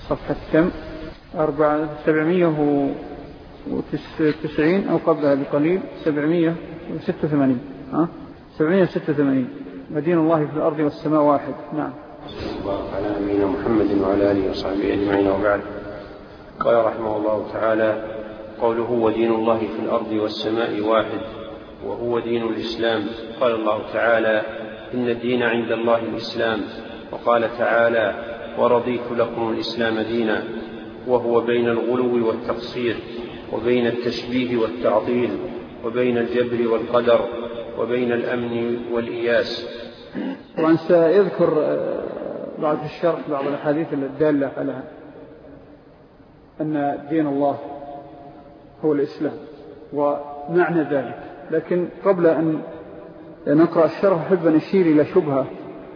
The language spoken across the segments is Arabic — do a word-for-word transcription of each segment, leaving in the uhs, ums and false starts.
صفحة كم؟ سبعمائة وتسعين أو قبلها بقليل سبعمائة وستة وثمانين. ها؟ سبعمائة وستة وثمانين. ودين الله في الأرض والسماء واحد. نعم. الله على نبينا محمد وعلى آله وصحبه أجمعين وبعد. قال رحمه الله تعالى: قوله ودين الله في الأرض والسماء واحد وهو دين الإسلام. قال الله تعالى: إن الدين عند الله الإسلام. وقال تعالى: ورضيت لكم الإسلام دينا. وهو بين الغلو والتقصير، وبين التشبيه والتعطيل، وبين الجبر والقدر، وبين الأمن والإياس. طبعا سيذكر بعد الشرح بعض الأحاديث الدالة على أن دين الله هو الإسلام ومعنى ذلك. لكن قبل أن نقرأ الشرح أحب أن أشير إلى شبهة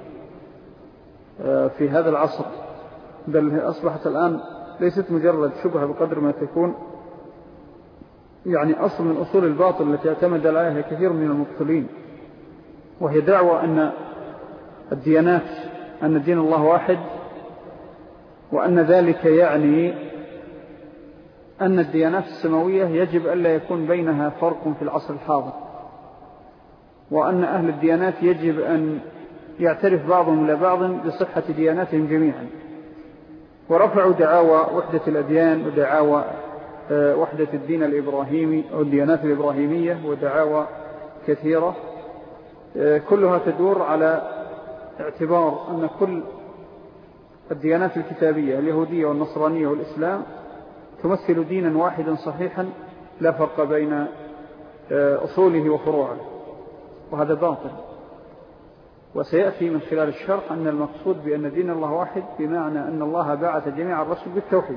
في هذا العصر، بل أصبحت الآن ليست مجرد شبهة بقدر ما تكون يعني أصل من أصول الباطل التي اعتمد عليها كثير من المبطلين، وهي دعوة أن الديانات أن دين الله واحد، وأن ذلك يعني أن الديانات السماوية يجب ألا يكون بينها فرق في العصر الحاضر، وأن أهل الديانات يجب أن يعترف بعضهم إلى بعض بصحة دياناتهم جميعا. ورفعوا دعاوى وحدة الأديان ودعاوى وحدة الدين الإبراهيمي أو الديانات الإبراهيمية ودعاوى كثيرة كلها تدور على اعتبار أن كل الديانات الكتابية اليهودية والنصرانية والإسلام تمثل دينا واحدا صحيحا لا فرق بين أصوله وفروعه، وهذا باطل. وسيأتي من خلال الشرح أن المقصود بأن دين الله واحد بمعنى أن الله بعث جميع الرسل بالتوحيد،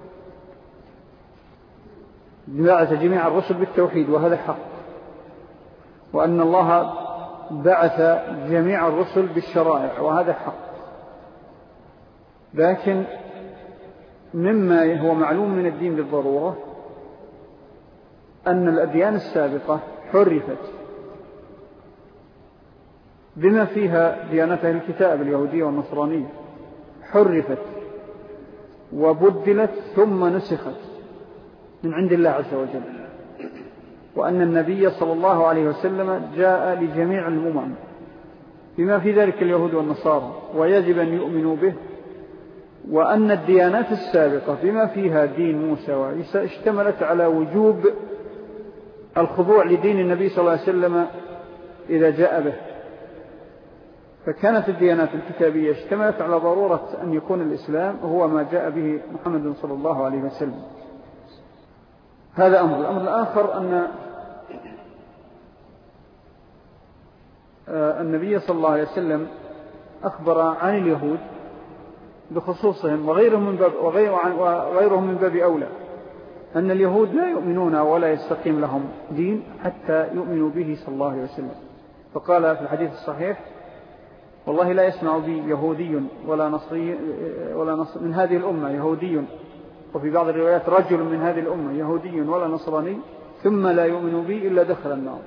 بعث جميع الرسل بالتوحيد وهذا حق، وأن الله بعث جميع الرسل بالشرائع وهذا حق. لكن مما هو معلوم من الدين بالضرورة أن الأديان السابقة حرفت بما فيها ديانات الكتاب اليهودية والنصرانية، حرفت وبدلت ثم نسخت من عند الله عز وجل، وأن النبي صلى الله عليه وسلم جاء لجميع الأمم بما في ذلك اليهود والنصارى ويجب أن يؤمنوا به، وأن الديانات السابقة بما فيها دين موسى وعيسى اشتملت على وجوب الخضوع لدين النبي صلى الله عليه وسلم إذا جاء به. فكانت الديانات الكتابية اشتملت على ضرورة أن يكون الإسلام هو ما جاء به محمد صلى الله عليه وسلم. هذا أمر. الأمر الآخر أن النبي صلى الله عليه وسلم أخبر عن اليهود بخصوصهم وغيرهم من باب, وغيرهم من باب أولى أن اليهود لا يؤمنون ولا يستقيم لهم دين حتى يؤمنوا به صلى الله عليه وسلم. فقال في الحديث الصحيح: والله لا يسمع بي يهودي ولا نصري ولا نصر من هذه الأمة يهودي، وفي بعض الروايات رجل من هذه الأمة يهودي ولا نصراني ثم لا يؤمن بي إلا دخل النار.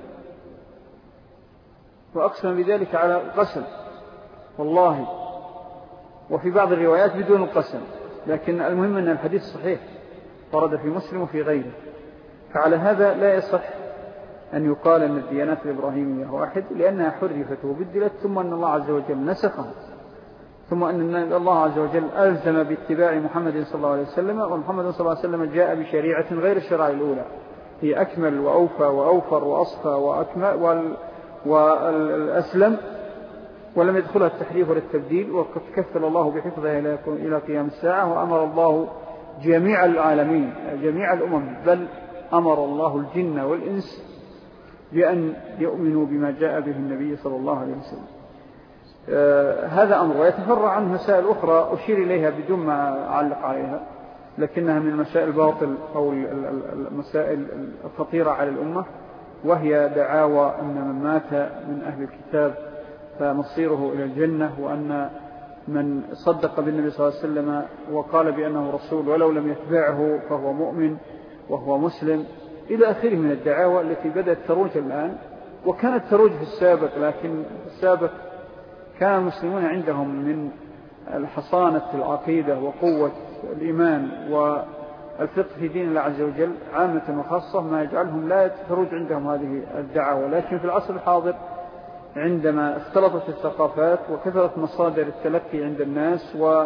وأقسم بذلك على القسم والله، وفي بعض الروايات بدون القسم، لكن المهم أن الحديث صحيح ورد في مسلم وفي غيره. فعلى هذا لا يصح أن يقال أن الديانات الإبراهيمية واحد، لأنها حرفت وبدلت، ثم أن الله عز وجل نسخها، ثم أن الله عز وجل ألزم باتباع محمد صلى الله عليه وسلم، ومحمد صلى الله عليه وسلم جاء بشريعة غير الشرائع الأولى، هي أكمل وأوفى وأوفر وأصفى وأكمل والأسلم، ولم يدخلها التحريف ولا التبديل، وقد كفل الله بحفظها إلى قيام الساعة. وأمر الله جميع العالمين جميع الأمم، بل أمر الله الجن والإنس بأن يؤمنوا بما جاء به النبي صلى الله عليه وسلم. آه هذا أمر. ويتفرع عنه مسائل أخرى أشير إليها بدون ما أعلق عليها، لكنها من مسائل الباطل أو المسائل الخطيرة على الأمة، وهي دعاوى أن من مات من أهل الكتاب فمصيره إلى الجنة، وأن من صدق بالنبي صلى الله عليه وسلم وقال بأنه رسول ولو لم يتبعه فهو مؤمن وهو مسلم، إلى آخره من الدعاوى التي بدأت تروج الآن، وكانت تروج في السابق. لكن في السابق كان المسلمون عندهم من الحصانة العقيدة وقوة الإيمان والفقه في دين الله عز وجل عامة وخاصة ما يجعلهم لا تروج عندهم هذه الدعوة. ولكن في العصر الحاضر عندما اختلطت الثقافات وكثرت مصادر التلقي عند الناس و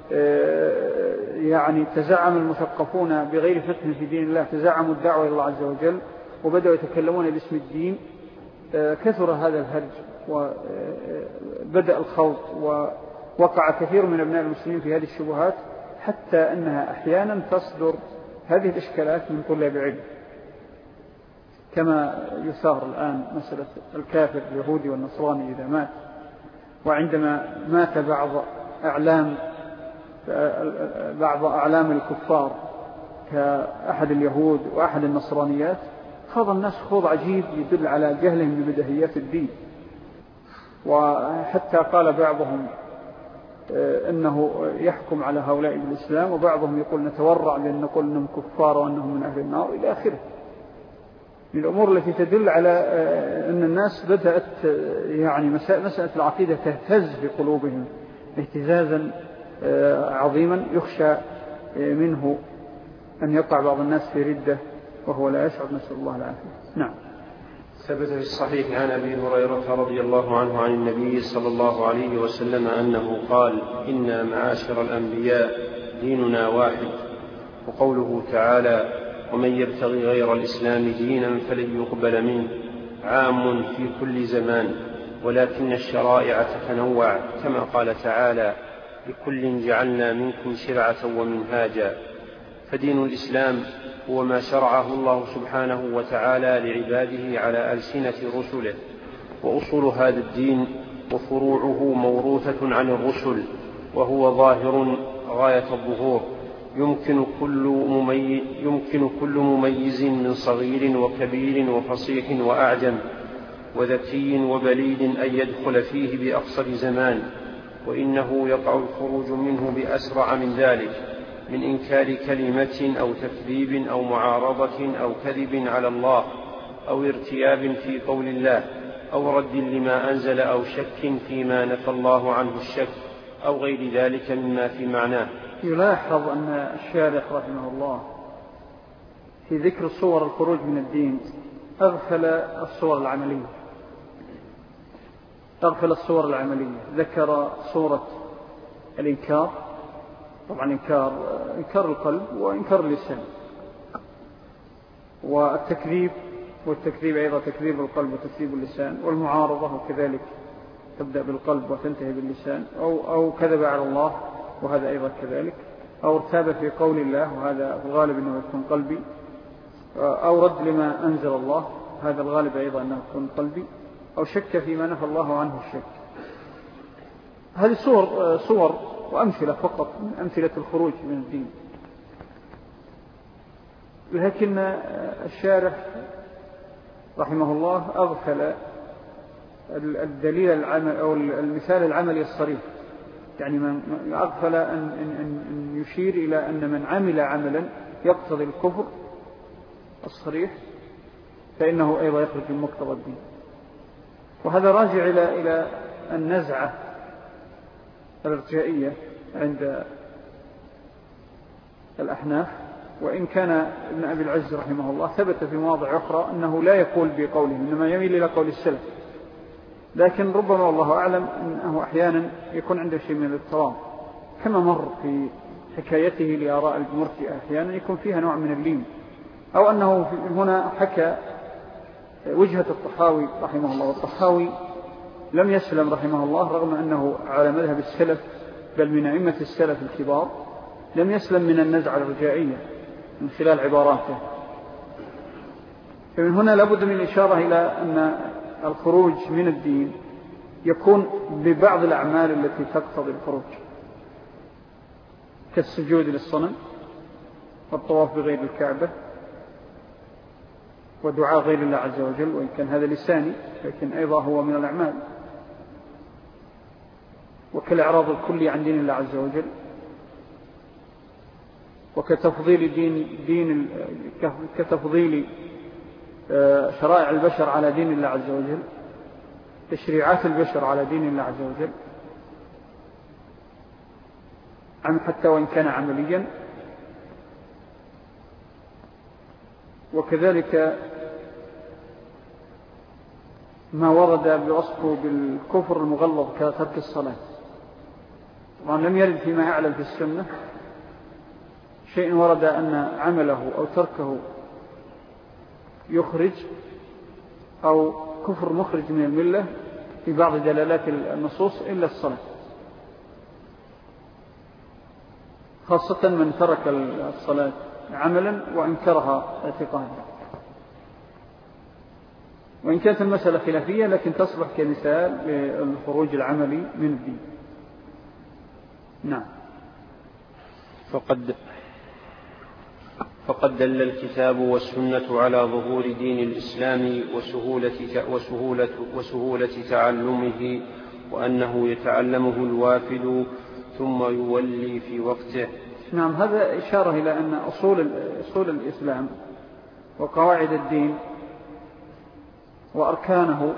يعني تزعم المثقفون بغير فقه في دين الله، تزعموا الدعوة إلى الله عز وجل وبدأوا يتكلمون باسم الدين، كثر هذا الهرج وبدأ الخوض ووقع كثير من أبناء المسلمين في هذه الشبهات، حتى أنها أحيانا تصدر هذه الإشكالات من طلاب علم، كما يثار الآن مسألة الكافر اليهودي والنصراني إذا مات، وعندما مات بعض أعلام بعض أعلام الكفار كأحد اليهود وأحد النصرانيات، خاض الناس خوض عجيب يدل على جهلهم ببدهيات الدين. وحتى قال بعضهم أنه يحكم على هؤلاء بالإسلام، وبعضهم يقول نتورع بأن نقول أنهم كفار وأنهم من أهل النار إلى آخره، من الأمور التي تدل على أن الناس بدأت يعني مسألة العقيدة تهتز في قلوبهم اهتزازا عظيما يخشى منه أن يقع بعض الناس في ردة وهو لا يشعر، نسأل الله العافية. نعم. ثبت في الصحيح عن أبي هريرة رضي الله عنه عن النبي صلى الله عليه وسلم أنه قال: إنا معاشر الأنبياء ديننا واحد. وقوله تعالى: ومن يبتغي غير الإسلام دينا فلن يقبل منه، عام في كل زمان، ولكن الشرائع تتنوع، كما قال تعالى: لكل جعلنا منكم شرعة ومنهاجا. فدين الإسلام هو ما شرعه الله سبحانه وتعالى لعباده على ألسنة رسله، وأصول هذا الدين وفروعه موروثة عن الرسل، وهو ظاهر غاية الظهور، يمكن كل مميز, يمكن كل مميز من صغير وكبير وفصيح وأعجم وذكي وبليد أن يدخل فيه بأقصر زمان، وإنه يقع الخروج منه بأسرع من ذلك، من إنكار كلمة أو تكذيب أو معارضة أو كذب على الله أو ارتياب في قول الله أو رد لما أنزل أو شك فيما نفى الله عنه الشك أو غير ذلك مما في معناه. يلاحظ أن الشارح رحمه الله في ذكر صور الخروج من الدين أغفل الصور العملية أغفل الصور العملية ذكر صورة الإنكار، طبعا إنكار, إنكار القلب وإنكار اللسان، والتكذيب، والتكذيب أيضا تكذيب القلب وتكذيب اللسان، والمعارضة وكذلك تبدأ بالقلب وتنتهي باللسان، أو, أو كذب على الله وهذا أيضا كذلك، أو ارتاب في قول الله وهذا في الغالب أنه يكون قلبي، أو رد لما أنزل الله هذا الغالب أيضا أنه يكون قلبي، أو شك فيما نفى الله عنه الشك. هذه صور, صور وأمثلة فقط من أمثلة الخروج من الدين. لكن الشارح رحمه الله أغفل الدليل العمل أو المثال العملي الصريح، يعني من أغفل أن, أن, أن يشير إلى أن من عمل عملا يقتضي الكفر الصريح فإنه أيضا يخرج من مقتضى الدين. وهذا راجع إلى إلى النزعة الارجائية عند الأحناف، وإن كان ابن أبي العز رحمه الله ثبت في مواضع أخرى أنه لا يقول بقوله، إنما يميل إلى قول السلف، لكن ربما والله أعلم أنه أحيانا يكون عنده شيء من الاضطراب، كما مر في حكايته لآراء المرجئة أحيانا يكون فيها نوع من اللين، أو أنه هنا حكى وجهة الطحاوي رحمه الله، والطحاوي لم يسلم رحمه الله رغم أنه على مذهب السلف بل من أئمة السلف الكبار، لم يسلم من النزعة الرجائية من خلال عباراته. فمن هنا لابد من الإشارة إلى أن الخروج من الدين يكون ببعض الأعمال التي تقتضي الخروج، كالسجود للصنم والطواف بغير الكعبة ودعاء غير الله عز وجل، وإن كان هذا لساني لكن أيضا هو من الأعمال، وكالإعراض الكلي عن دين الله عز وجل، وكتفضيل دين, دين كتفضيل شرائع البشر على دين الله عز وجل، تشريعات البشر على دين الله عز وجل. حتى وإن كان عمليا. وكذلك ما ورد بوصفه بالكفر المغلظ كترك الصلاة. طبعا لم يرد فيما أعلم في السنة شيء ورد أن عمله أو تركه يخرج أو كفر مخرج من الملة في بعض دلالات النصوص إلا الصلاة، خاصة من ترك الصلاة عملا وأنكرها اعتقادا. وإن كانت المسألة خلافية لكن تصبح كمثال للخروج العملي من الدين. نعم. فقد فقد دل الكتاب والسنة على ظهور دين الإسلام وسهولة, وسهولة, وسهولة تعلمه، وأنه يتعلمه الوافد ثم يولي في وقته. نعم، هذا إشارة إلى أن أصول, أصول الإسلام وقواعد الدين وأركانه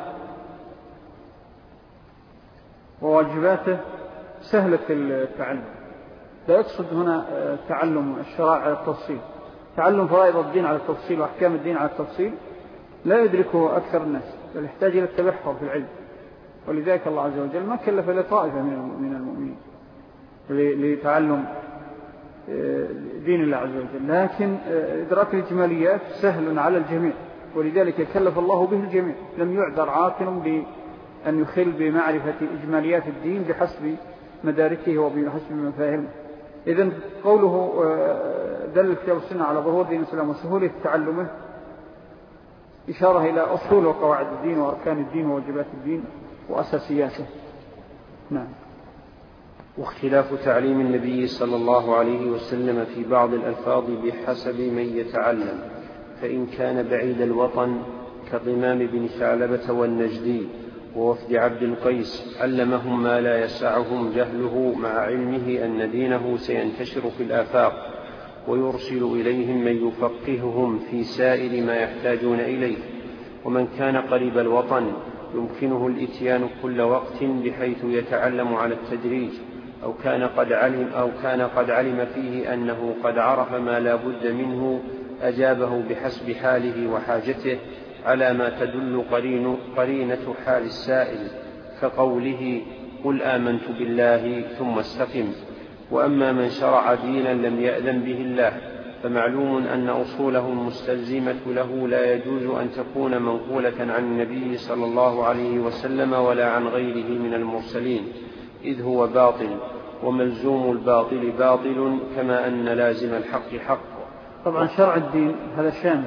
وواجباته سهلة التعلم. لا يقصد هنا تعلم الشرائع على التفصيل، تعلم فرائض الدين على التفصيل وأحكام الدين على التفصيل لا يدركه أكثر الناس، بل يحتاج إلى التبحر في العلم. ولذلك الله عز وجل ما كلف لطائفة من المؤمنين لتعلم دين الله عز وجل، لكن إدراك الإجماليات سهل على الجميع، ولذلك كلف الله به الجميع. لم يعذر عاقل بأن يخل بمعرفة إجماليات الدين بحسب مداركه وبحسب مفاهيمه. إذن قوله دل الكتاب والسنة على ظهور دين الإسلام وسهولة تعلمه إشارة إلى أصول وقواعد الدين وأركان الدين وواجبات الدين وأساسياته. نعم. واختلاف تعليم النبي صلى الله عليه وسلم في بعض الألفاظ بحسب من يتعلم، فإن كان بعيد الوطن كضمام بن ثعلبة والنجدي ووفد عبد القيس علمهم ما لا يسعهم جهله، مع علمه أن دينه سينتشر في الآفاق، ويرسل إليهم من يفقههم في سائر ما يحتاجون إليه. ومن كان قريب الوطن يمكنه الإتيان كل وقت بحيث يتعلم على التدريج، أو كان قد علم, أو كان قد علم فيه أنه قد عرف ما لا بد منه أجابه بحسب حاله وحاجته، على ما تدل قرين قرينة حال السائل، كقوله قل آمنت بالله ثم استقم. وأما من شرع دينا لم يأذن به الله فمعلوم أن أصوله المستلزمة له لا يجوز أن تكون منقولة عن النبي صلى الله عليه وسلم ولا عن غيره من المرسلين، إذ هو باطل، وملزوم الباطل باطل، كما أن لازم الحق حق. طبعا شرع الدين هذا شامل.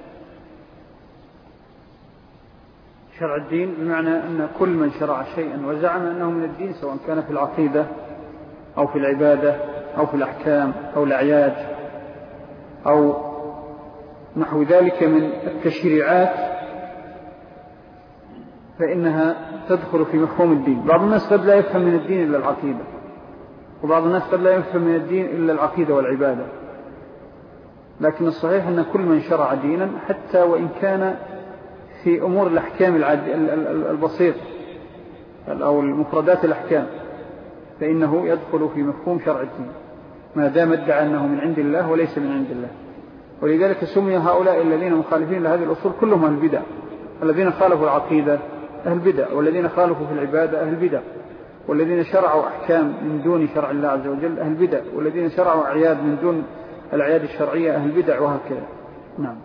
شرع الدين بمعنى أن كل من شرع شيئا وزعم أنه من الدين، سواء كان في العقيدة أو في العبادة أو في الأحكام أو الأعياد أو نحو ذلك من التشريعات، فإنها تدخل في مفهوم الدين. بعض الناس قد لا يفهم من الدين إلا العقيدة، وبعض الناس قد لا يفهم من الدين إلا العقيدة والعبادة، لكن الصحيح أن كل من شرع دينا حتى وإن كان في أمور الأحكام البسيطة أو المفردات الأحكام فإنه يدخل في مفهوم شرع الدين ما دام ادعى أنه من عند الله وليس من عند الله. ولذلك سمي هؤلاء الذين مخالفين لهذه الأصول كلهم أهل البدع. الذين خالفوا العقيدة أهل بدع، والذين خالفوا في العبادة أهل بدع، والذين شرعوا أحكام من دون شرع الله عز وجل أهل بدع، والذين شرعوا أعياد من دون الأعياد الشرعية أهل بدع، وهكذا. نعم.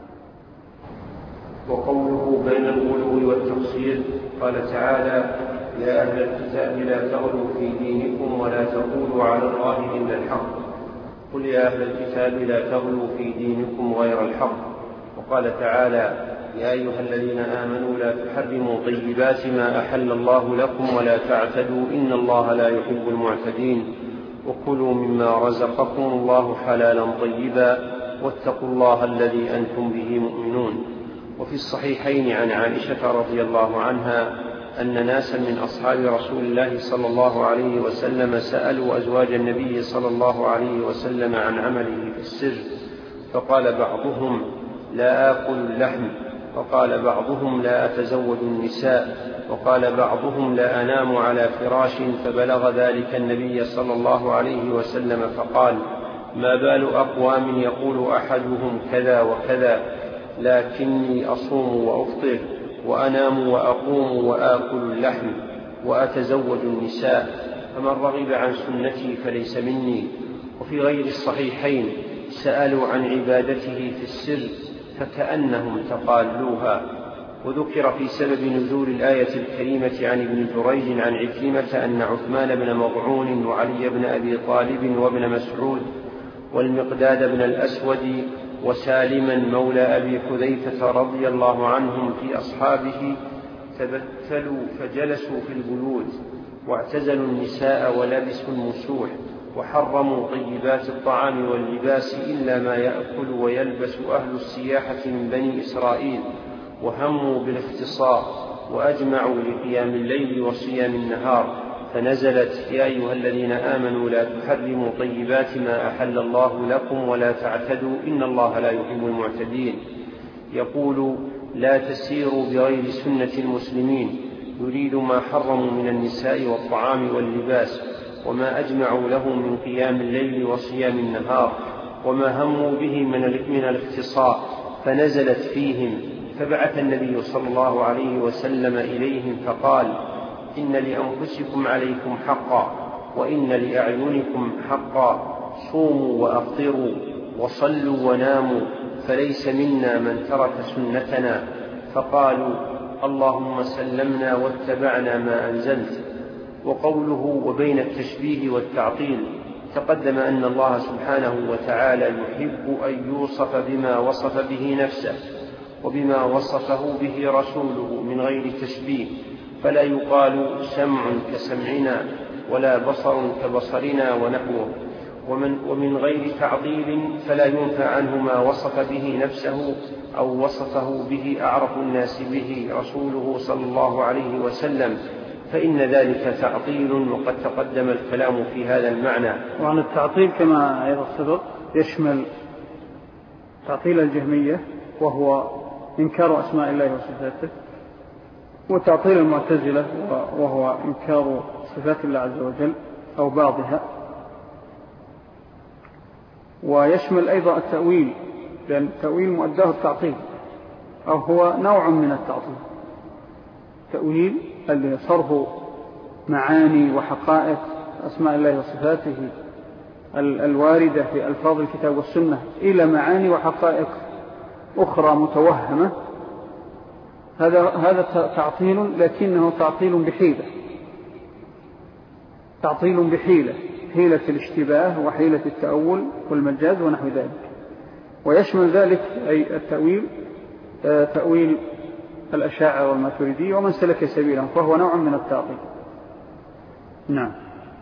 وقوله بين الغلو والتقصير قال تعالى يا أهل الكتاب لا تغلوا في دينكم ولا تقولوا على الله إلا الحق. قل يا أهل الكتاب لا تغلوا في دينكم غير الحق. وقال تعالى يا أيها الذين آمنوا لا تحرموا طيبات ما أحل الله لكم ولا تعتدوا إن الله لا يحب المعتدين. وكلوا مما رزقكم الله حلالا طيبا واتقوا الله الذي أنتم به مؤمنون. وفي الصحيحين عن عائشة رضي الله عنها أن ناسا من أصحاب رسول الله صلى الله عليه وسلم سألوا أزواج النبي صلى الله عليه وسلم عن عمله في السر، فقال بعضهم لا آكل اللحم وقال بعضهم لا أتزوج النساء، وقال بعضهم لا أنام على فراش، فبلغ ذلك النبي صلى الله عليه وسلم فقال: ما بال أقوام يقول أحدهم كذا وكذا، لكني أصوم وأفطر وأنام وأقوم وآكل اللحم وأتزوج النساء، فمن رغب عن سنتي فليس مني. وفي غير الصحيحين سألوا عن عبادته في السر فكأنهم تقالوها. وذكر في سبب نزول الآية الكريمة عن ابن جريج عن عكرمة أن عثمان بن مظعون وعلي بن أبي طالب وابن مسعود والمقداد بن الأسود وسالما مولى أبي حذيفة رضي الله عنهم في أصحابه تبتلوا فجلسوا في البيوت واعتزلوا النساء ولبسوا المسوح وحرموا طيبات الطعام واللباس إلا ما يأكل ويلبس أهل السياحة من بني إسرائيل، وهموا بالاختصار وأجمعوا لقيام الليل وصيام النهار، فنزلت: يا أيها الذين آمنوا لا تحرموا طيبات ما أحل الله لكم ولا تعتدوا إن الله لا يحب المعتدين. يقول: لا تسيروا بغير سنة المسلمين، يريد ما حرموا من النساء والطعام واللباس وما أجمعوا له من قيام الليل وصيام النهار وما هموا به من الاختصار، فنزلت فيهم، فبعث النبي صلى الله عليه وسلم إليهم فقال: إن لأنفسكم عليكم حقا وإن لأعينكم حقا، صوموا وأفطروا وصلوا وناموا، فليس منا من ترك سنتنا. فقالوا: اللهم سلمنا واتبعنا ما أنزلت. وقوله: وبين التشبيه والتعطيل، تقدم أن الله سبحانه وتعالى يحب أن يوصف بما وصف به نفسه وبما وصفه به رسوله من غير تشبيه، فلا يقال سمع كسمعنا ولا بصر كبصرنا ونحوه. ومن, ومن غير تعطيل فلا ينفى عنه ما وصف به نفسه أو وصفه به أعرف الناس به رسوله صلى الله عليه وسلم، فإن ذلك تعطيل، وقد تقدم الكلام في هذا المعنى. وعن التعطيل كما أيضا سبق يشمل تعطيل الجهمية وهو إنكار أسماء الله وصفاته، وتعطيل المعتزلة وهو إنكار صفات الله عز وجل أو بعضها، ويشمل أيضا التأويل، لأن التأويل مؤداه التعطيل أو هو نوع من التعطيل. تأويل اللي صرف معاني وحقائق أسماء الله وصفاته الواردة في ألفاظ الكتاب والسنة إلى معاني وحقائق أخرى متوهمة، هذا هذا تعطيل، لكنه تعطيل بحيلة، تعطيل بحيلة، حيلة الاشتباه وحيلة التأول والمجاز ونحو ذلك. ويشمل ذلك أي التأويل تأويل الأشاعرة والماتريدية ومن سلك سبيلهم، فهو نوع من التعطيل. نعم.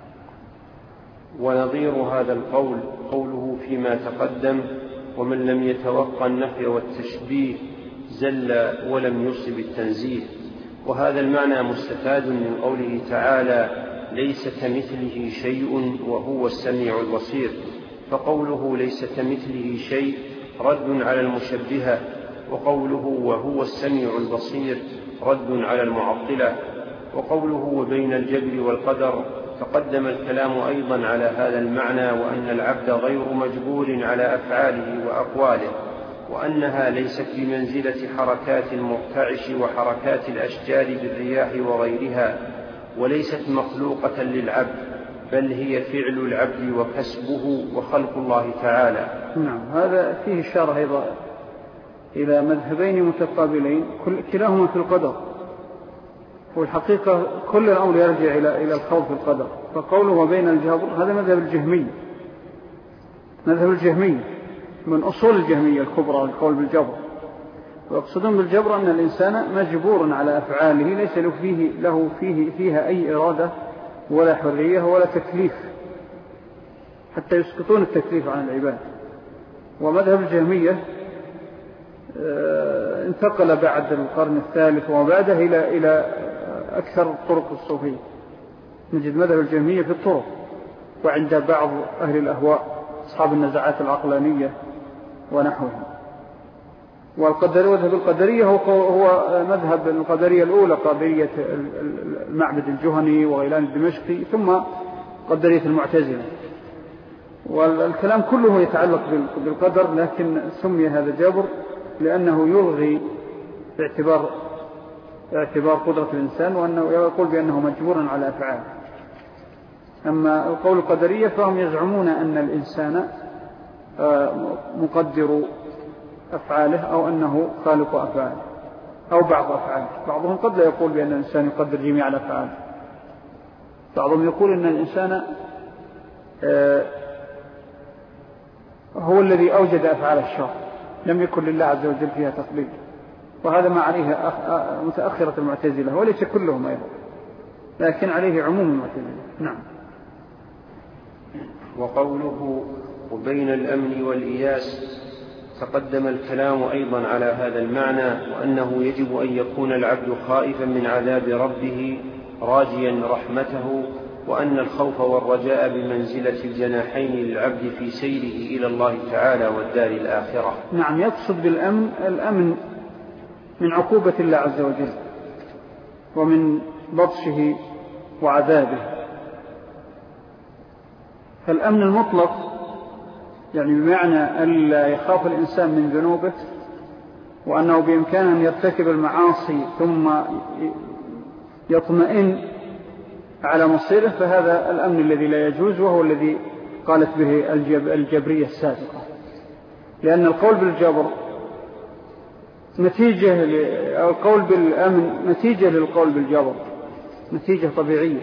ونظير هذا القول قوله فيما تقدم: ومن لم يتوقع النفي والتشبيه زل ولم يصب التنزيه. وهذا المعنى مستفاد من قوله تعالى: ليس كمثله شيء وهو السميع البصير. فقوله ليس كمثله شيء رد على المشبهة، وقوله وهو السميع البصير رد على المعطلة. وقوله وبين الجبر والقدر تقدم الكلام أيضا على هذا المعنى، وأن العبد غير مجبور على أفعاله وأقواله، وأنها ليست بمنزلة حركات المرتعش وحركات الأشجار بالرياح وغيرها، وليست مخلوقة للعبد، بل هي فعل العبد وكسبه وخلق الله تعالى. نعم. هذا فيه إشارة أيضا إلى مذهبين متقابلين كلاهما في القدر، والحقيقة كل الأمر يرجع إلى إلى الخوف في القدر. فقوله وبين الجبر هذا مذهب الجهمية، مذهب الجهمية من أصول الجهمية الكبرى القول بالجبر، ويقصدون بالجبر أن الإنسان مجبور على أفعاله ليس له فيه, له فيه فيها أي إرادة ولا حرية ولا تكليف، حتى يسقطون التكليف عن العباد. ومذهب الجهمية انتقل بعد القرن الثالث وبعده إلى إلى أكثر الطرق الصوفية. نجد مذهب الجهمية في الطرق، وعند بعض أهل الأهواء أصحاب النزعات العقلانية ونحوها. والقدر وذهب القدرية هو هو مذهب القدرية الأولى، قدرية المعبد الجهني وغيلان الدمشقي، ثم قدرية المعتزلة. والكلام كله يتعلق بالقدر، لكن سمي هذا جبر لأنه يلغي باعتبار اعتبار قدرة الإنسان، وأنه يقول بأنه مجبور على أفعاله. أما القول القدرية فهم يزعمون أن الإنسان مقدر أفعاله أو أنه خالق أفعاله أو بعض أفعاله. بعضهم قد لا يقول بأن الإنسان يقدر جميع الأفعال، بعضهم يقول أن الإنسان هو الذي أوجد أفعال الشر، لم يكن لله عز وجل فيها تقليد، وهذا ما عليه متأخرة المعتزلة، وليس كلهم أيضا، لكن عليه عموم المعتزلة. نعم. وقوله وبين الأمن والإياس تقدم الكلام أيضا على هذا المعنى، وأنه يجب أن يكون العبد خائفا من عذاب ربه راجيا رحمته، وأن الخوف والرجاء بمنزلة الجناحين للعبد في سيره إلى الله تعالى والدار الآخرة. نعم، يقصد بالأمن الأمن من عقوبة الله عز وجل ومن بطشه وعذابه. فالأمن المطلق يعني بمعنى ألا يخاف الإنسان من ذنوبه، وأنه بإمكانه أن يرتكب المعاصي ثم يطمئن على مصيره، فهذا الأمن الذي لا يجوز، وهو الذي قالت به الجبرية السابقة. لأن القول بالجبر نتيجة، أو القول بالأمن نتيجة للقول بالجبر، نتيجة طبيعية.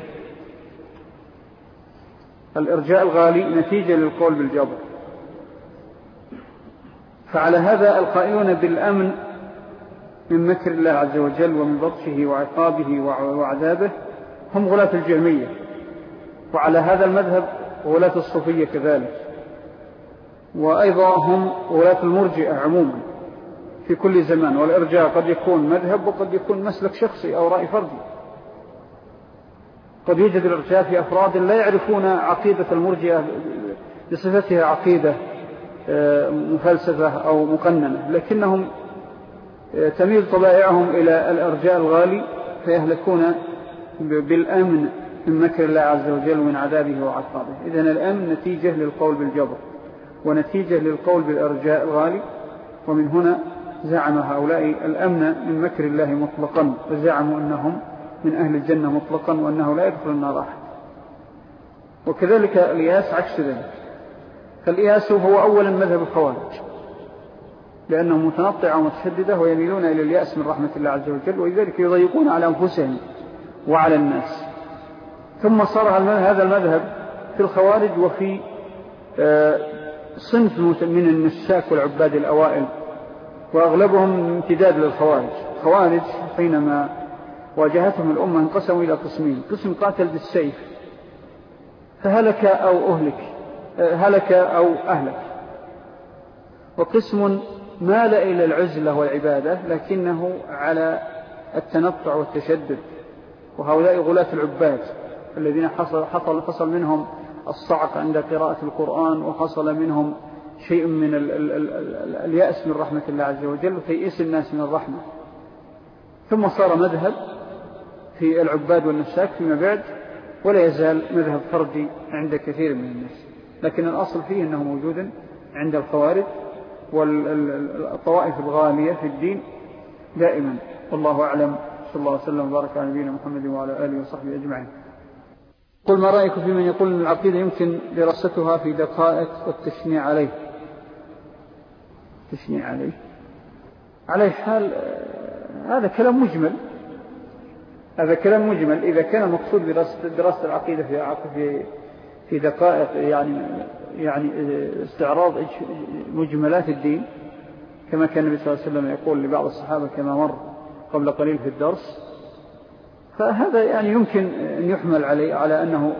الإرجاء الغالي نتيجة للقول بالجبر. فعلى هذا القائلون بالأمن من مكر الله عز وجل ومن بطشه وعقابه وعذابه هم غلاة الجهمية، وعلى هذا المذهب غلاة الصوفية كذلك، وأيضا هم غلاة المرجئة عموما في كل زمان. والإرجاء قد يكون مذهب وقد يكون مسلك شخصي أو رأي فردي. قد يوجد الإرجاء في أفراد لا يعرفون عقيدة المرجئة بصفتها عقيدة مفلسفة أو مقننة، لكنهم تميل طبائعهم إلى الإرجاء الغالي، فيهلكون بالأمن من مكر الله عز وجل ومن عذابه وعقابه. إذن الأمن نتيجة للقول بالجبر ونتيجة للقول بالإرجاء الغالي. ومن هنا زعم هؤلاء الأمن من مكر الله مطلقا، وزعموا أنهم من أهل الجنة مطلقا، وأنه لا يدخل النار أحد. وكذلك الإياس عكس ذلك. فالإياس هو أولا مذهب الخوارج، لأنه متنطعة ومتشددة ويميلون إلى اليأس من رحمة الله عز وجل، ولذلك يضيقون على أنفسهم وعلى الناس. ثم صار هذا المذهب في الخوارج وفي صنف من النساك والعباد الأوائل، وأغلبهم امتداد للخوارج. الخوارج حينما واجهتهم الأمة انقسموا إلى قسمين: قسم قاتل بالسيف فهلك أو أهلك هلك أو أهلك، وقسم مال إلى العزلة والعبادة لكنه على التنطع والتشدد، وهؤلاء غلاة العباد الذين حصل, حصل, حصل منهم الصعق عند قراءة القرآن، وحصل منهم شيء من ال ال ال ال اليأس من رحمة الله عز وجل وتيئس الناس من الرحمة. ثم صار مذهب في العباد والنساك فيما بعد، ولا يزال مذهب فردي عند كثير من الناس، لكن الأصل فيه أنه موجود عند الخوارج والطوائف الغالية في الدين دائما. والله أعلم. صلى الله عليه وسلم وبارك على نبينا محمد وعلى آله وصحبه أجمعين. قل ما رأيك في من يقول أن العقيدة يمكن دراستها في دقائق والتشنيع عليه؟ تشنيع عليه على حال هذا كلام مجمل، هذا كلام مجمل. إذا كان المقصود دراسة, دراسة العقيدة في في في دقائق، يعني يعني استعراض مجملات الدين، كما كان النبي صلى الله عليه وسلم يقول لبعض الصحابة كما مر قبل قليل في الدرس، فهذا يعني يمكن أن يحمل عليه على أنه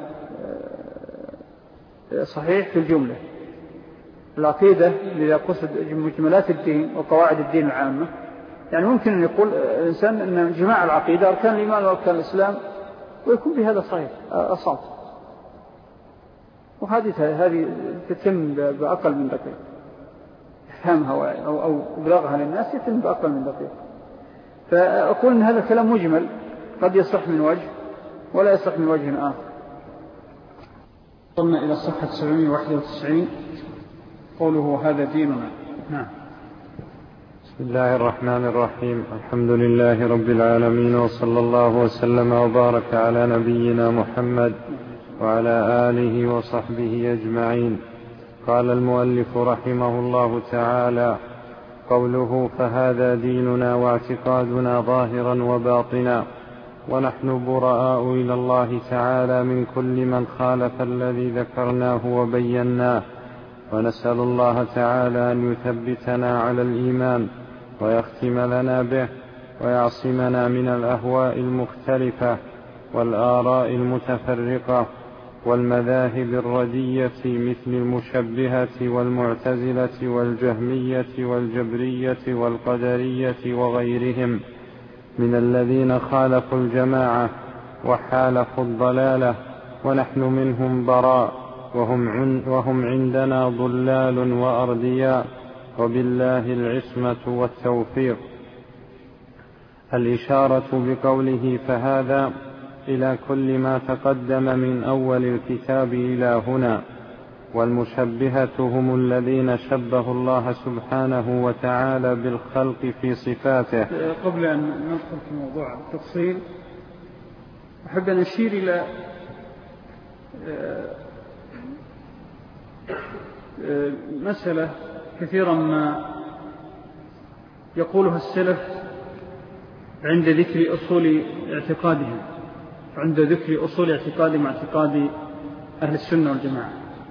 صحيح في الجملة. العقيدة إذا قصد مجملات الدين وقواعد الدين العامة، يعني ممكن أن يقول الإنسان أن جماع العقيدة أركان الإيمان وأركان الإسلام، ويكون بهذا صحيح أصاب. وهذه هذه تتم بأقل من دقيقة، إفهامها أو إبلاغها للناس يتم بأقل من دقيقة. فأقول أن هذا الكلام مجمل قد يصح من وجه ولا يصح من وجه آخر. وصلنا إلى الصفحة سبعمائة وواحد وتسعين قوله هذا ديننا. نعم. بسم الله الرحمن الرحيم. الحمد لله رب العالمين، وصلى الله وسلم وبارك على نبينا محمد وعلى آله وصحبه أجمعين. قال المؤلف رحمه الله تعالى: قوله فهذا ديننا واعتقادنا ظاهرا وباطنا، ونحن براء إلى الله تعالى من كل من خالف الذي ذكرناه وبيناه، ونسأل الله تعالى أن يثبتنا على الإيمان ويختم لنا به، ويعصمنا من الأهواء المختلفة والآراء المتفرقة والمذاهب الردية مثل المشبهة والمعتزلة والجهمية والجبرية والقدرية وغيرهم من الذين خالفوا الجماعة وحالفوا الضلالة، ونحن منهم براء، وهم, وهم عندنا ضلال وأردياء، وبالله العصمة والتوفيق. الإشارة بقوله فهذا إلى كل ما تقدم من أول الكتاب إلى هنا، والمشبهة هم الذين شبهوا الله سبحانه وتعالى بالخلق في صفاته. قبل أن ندخل في موضوع التفصيل أحب أن أشير إلى مسألة كثيرا ما يقولها السلف عند ذكر أصول اعتقادهم، عند ذكر أصول اعتقادهم اعتقاد أهل السنة والجماعة،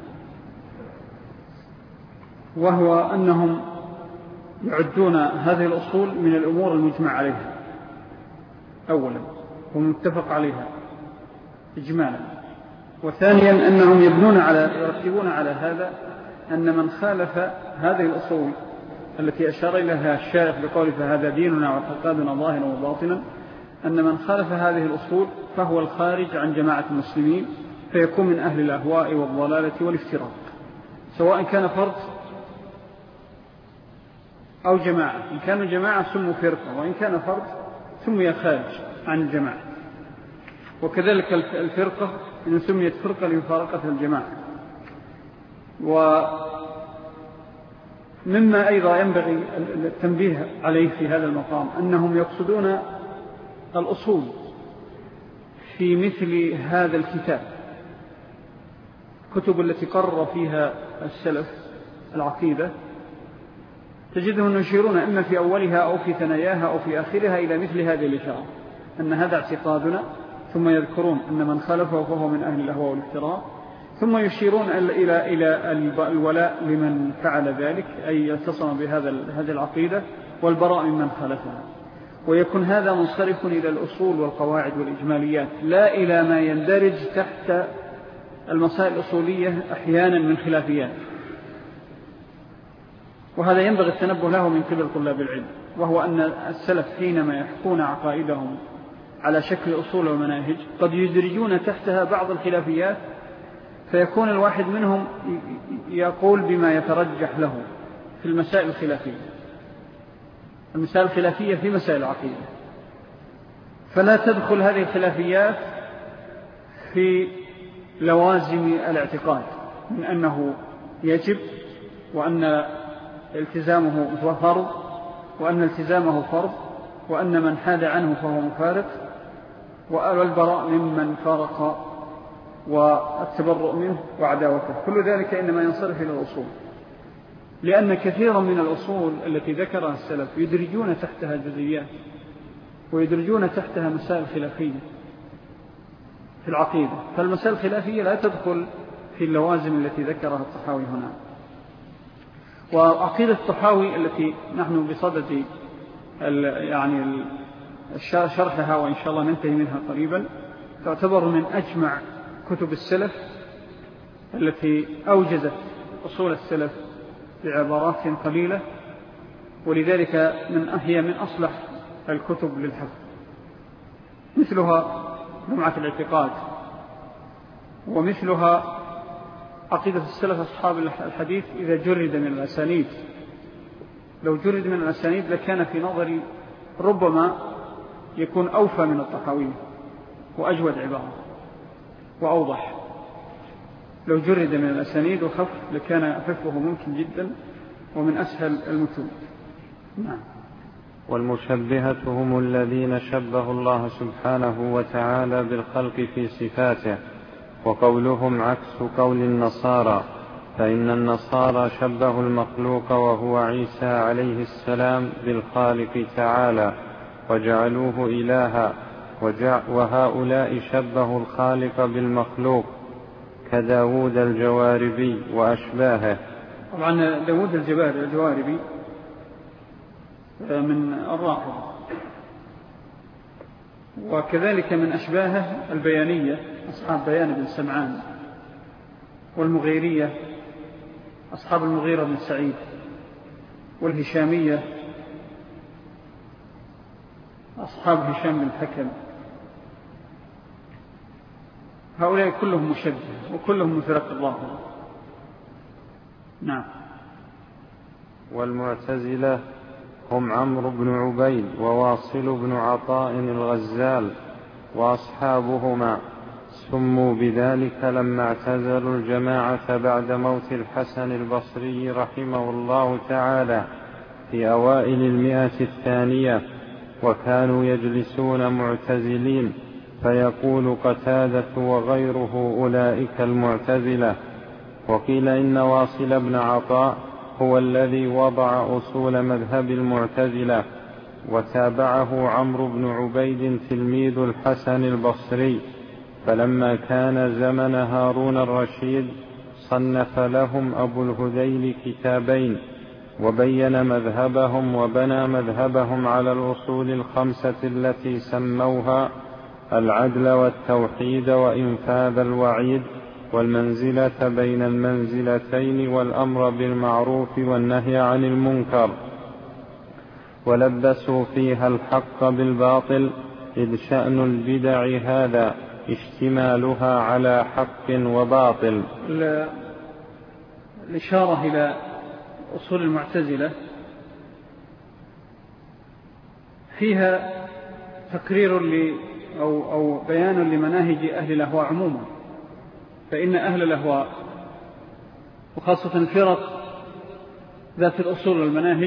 وهو أنهم يعدون هذه الأصول من الأمور المجمع عليها أولا ومتفق عليها إجمالا، وثانيا أنهم يبنون على يرتبون على هذا أن من خالف هذه الأصول التي أشار إليها الشارح بقوله فهذا ديننا واعتقادنا ظاهرا وباطنا، أن من خالف هذه الأصول فهو الخارج عن جماعة المسلمين، فيكون من أهل الأهواء والضلالة والافتراق، سواء كان فرد أو جماعة. إن كانوا جماعة سموا فرقة، وإن كان فرد سمي خارج عن الجماعة. وكذلك الفرقة إن سميت فرقة لمفارقة الجماعة. ومما أيضا ينبغي التنبيه عليه في هذا المقام أنهم يقصدون الأصول في مثل هذا الكتاب، كتب التي قرر فيها السلف العقيدة، تجدهم يشيرون إما في أولها أو في ثناياها أو في آخرها إلى مثل هذه الإشارة، أن هذا اعتقادنا، ثم يذكرون أن من خالفه فهو من أهل الأهواء والافتراء، ثم يشيرون إلى إلى الولاء لمن فعل ذلك، أي يتصم بهذا هذه العقيدة، والبراء ممن خالفها. ويكون هذا منصرف إلى الأصول والقواعد والإجماليات، لا إلى ما يندرج تحت المسائل الأصولية أحيانا من خلافيات. وهذا ينبغي التنبه له من قبل طلاب العلم، وهو أن السلف حينما يحكون عقائدهم على شكل أصول ومناهج قد يدرجون تحتها بعض الخلافيات، فيكون الواحد منهم يقول بما يترجح له في المسائل الخلافية، المسائل الخلافية في مسائل العقيدة، فلا تدخل هذه الخلافيات في لوازم الاعتقاد من أنه يجب، وأن التزامه هو فرض، وأن التزامه فرض، وأن من حاد عنه فهو مفارق، والبراء ممن فارق، والتبرؤ منه وعداوته. كل ذلك إنما ينصرف إلى الأصول، لأن كثيرا من الأصول التي ذكرها السلف يدرجون تحتها جزئيات، ويدرجون تحتها مسائل خلافية في العقيدة، فالمسائل الخلافية لا تدخل في اللوازم التي ذكرها الطحاوي هنا. وعقيدة الطحاوي التي نحن بصدد يعني شرحها وإن شاء الله ننتهي منها قريبا، تعتبر من أجمع كتب السلف التي أوجزت أصول السلف بعبارات قليلة، ولذلك من هي من أصلح الكتب للحفظ، مثلها لمعة الاعتقاد، ومثلها عقيدة السلف أصحاب الحديث إذا جرد من الأسانيد، لو جرد من الأسانيد لكان في نظري ربما يكون أوفى من الطحاوي وأجود عبارة وأوضح. لو جرد من الأسانيد وخف لكان حفظه ممكن جدا ومن أسهل المتون. نعم. والمشبهة هم الذين شبهوا الله سبحانه وتعالى بالخلق في صفاته، وقولهم عكس قول النصارى، فإن النصارى شبهوا المخلوق وهو عيسى عليه السلام بالخالق تعالى وجعلوه إلها، وهؤلاء شبهوا الخالق بالمخلوق كداود الجواربي وأشباهه. طبعا داود الجواربي من الرافضة، وكذلك من أشباهه البيانية أصحاب بيان بن سمعان، والمغيرية أصحاب المغيرة بن سعيد، والهشامية أصحاب هشام بن الحكم. هؤلاء كلهم مشبه وكلهم من فرق الظاهرة. نعم. والمعتزلة هم عمرو بن عبيد وواصل بن عطاء الغزال وأصحابهما، سموا بذلك لما اعتزلوا الجماعة بعد موت الحسن البصري رحمه الله تعالى في أوائل المئة الثانية، وكانوا يجلسون معتزلين، فيقول قتادة وغيره أولئك المعتزلة. وقيل إن واصل بن عطاء هو الذي وضع أصول مذهب المعتزلة، وتابعه عمرو بن عبيد تلميذ الحسن البصري، فلما كان زمن هارون الرشيد صنف لهم أبو الهذيل كتابين وبين مذهبهم وبنى مذهبهم على الأصول الخمسة التي سموها العدل والتوحيد وإنفاذ الوعيد والمنزلة بين المنزلتين والأمر بالمعروف والنهي عن المنكر، ولبسوا فيها الحق بالباطل، إذ شأن البدع هذا اشتمالها على حق وباطل. الإشارة إلى أصول المعتزلة فيها تقرير ل أو, أو بيان لمناهج أهل الأهواء عموما، فإن أهل الأهواء وخاصة الفرق ذات الأصول والمناهج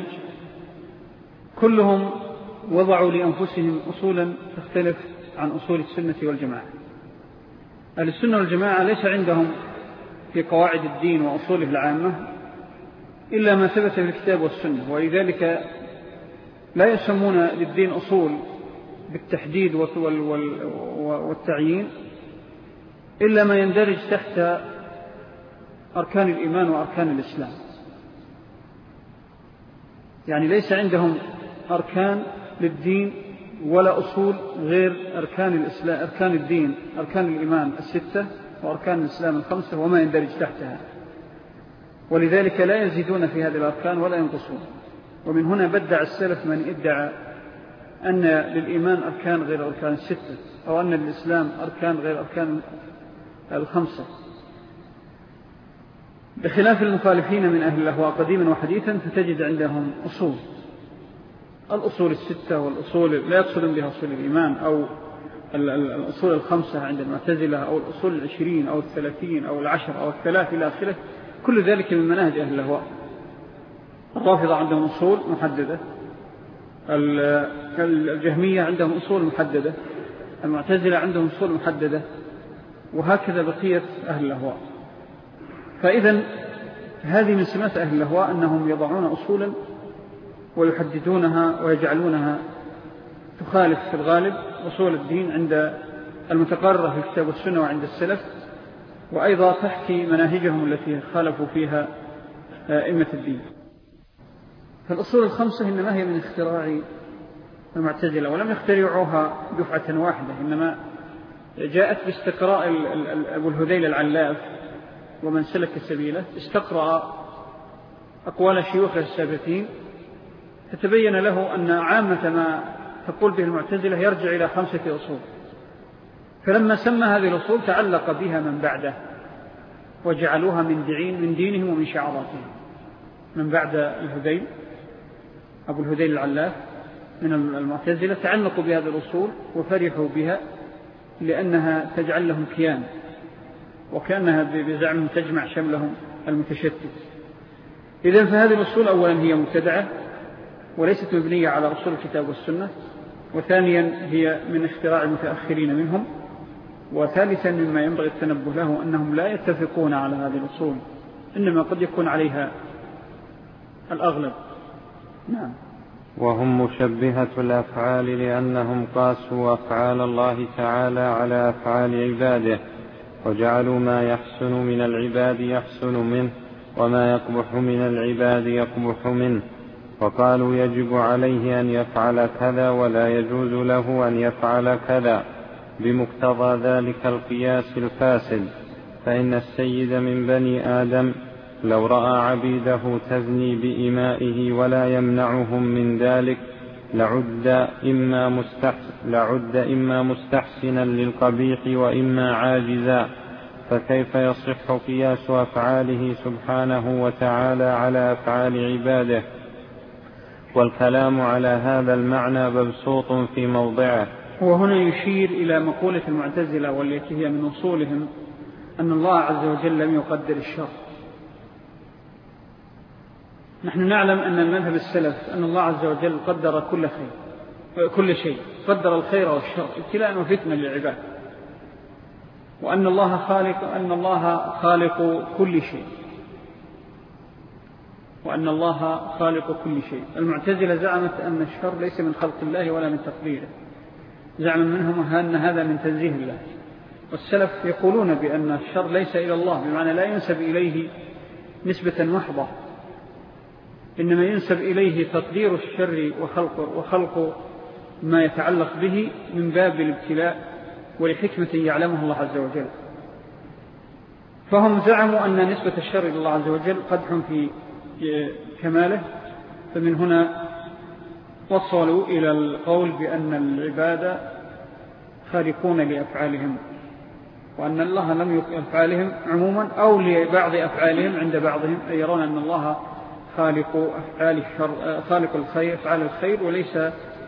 كلهم وضعوا لأنفسهم أصولا تختلف عن أصول السنة والجماعة. أهل السنة والجماعة ليس عندهم في قواعد الدين وأصوله العامة إلا ما ثبت في الكتاب والسنة، ولذلك لا يسمون للدين أصول بالتحديد والتعيين إلا ما يندرج تحت أركان الإيمان وأركان الإسلام. يعني ليس عندهم أركان للدين ولا أصول غير أركان الإسلام، أركان الدين، أركان الإيمان الستة وأركان الإسلام الخمسة وما يندرج تحتها، ولذلك لا يزيدون في هذه الأركان ولا ينقصون. ومن هنا بدع السلف من ادعى أن للإيمان أركان غير أركان الستة، أو أن للإسلام أركان غير أركان الخمسة، بخلاف المخالفين من أهل الأهواء قديما وحديثا، فتجد عندهم أصول، الأصول الستة والأصول لا يقصدون بها أصول الإيمان أو الأصول الخمسة عند المعتزلة أو الأصول العشرين أو الثلاثين أو العشر أو الثلاث إلى آخره، كل ذلك من مناهج أهل الأهواء. الرافضة عندهم أصول محددة، الجهمية عندهم أصول محددة، المعتزلة عندهم أصول محددة، وهكذا بقية أهل الأهواء. فإذن هذه من سمات أهل الأهواء أنهم يضعون أصولا ويحددونها ويجعلونها تخالف في الغالب أصول الدين عند المتقررة في الكتاب والسنة وعند السلف، وأيضا تحكي مناهجهم التي خالفوا فيها أئمة الدين. فالأصول الخمسة إنما هي من اختراع المعتزلة، ولم يخترعوها دفعة واحدة، إنما جاءت باستقراء أبو الهذيل العلاف ومن سلك سبيله، استقرأ أقوال شيوخ السابقين، فتبين له أن عامة ما تقول به المعتزلة يرجع إلى خمسة أصول، فلما سمى هذه الأصول تعلق بها من بعده وجعلوها من دين من دينهم ومن شعاراتهم. من بعد الهذيل أبو الهذيل العلاف من المعتزلة تعنقوا بهذه الأصول وفرحوا بها لأنها تجعل لهم كيان، وكأنها بزعمهم تجمع شملهم المتشتت. إذن فهذه الأصول أولا هي مبتدعة وليست مبنية على أصول الكتاب والسنة، وثانيا هي من اختراع المتأخرين منهم، وثالثا مما ينبغي التنبه له أنهم لا يتفقون على هذه الأصول، إنما قد يكون عليها الأغلب. نعم. وهم مشبهة الأفعال لأنهم قاسوا أفعال الله تعالى على أفعال عباده، وجعلوا ما يحسن من العباد يحسن منه، وما يقبح من العباد يقبح منه، وقالوا يجب عليه أن يفعل كذا ولا يجوز له أن يفعل كذا، بمقتضى ذلك القياس الفاسد. فإن السيد من بني آدم لو رأى عبيده تزني بإمائه ولا يمنعهم من ذلك لعد إما, مستحسن لعد إما مستحسنا للقبيح وإما عاجزا، فكيف يصح قياس أفعاله سبحانه وتعالى على أفعال عباده؟ والكلام على هذا المعنى مبسوط في موضعه. وهنا يشير إلى مقولة المعتزلة والتي هي من أصولهم أن الله عز وجل لم يقدر الشر. نحن نعلم أن المذهب السلف أن الله عز وجل قدر كل خير كل شيء، قدر الخير والشر ابتلاء وفتنة للعباد، وأن الله خالق أن الله خالق كل شيء وأن الله خالق كل شيء. المعتزلة زعمت أن الشر ليس من خلق الله ولا من تقديره، زعم منهم أن هذا من تنزيه الله. والسلف يقولون بأن الشر ليس إلى الله، بمعنى لا ينسب إليه نسبة محضة، إنما ينسب إليه تقدير الشر وخلق, وخلق ما يتعلق به من باب الابتلاء ولحكمة يعلمه الله عز وجل. فهم زعموا أن نسبة الشر إلى الله عز وجل قدح في كماله، فمن هنا وصلوا إلى القول بأن العباد خالقون لأفعالهم، وأن الله لم يخلق أفعالهم عموما أو لبعض أفعالهم عند بعضهم، أي يرون أن الله خالق أفعال الشر، خالق الخير أفعال الخير، وليس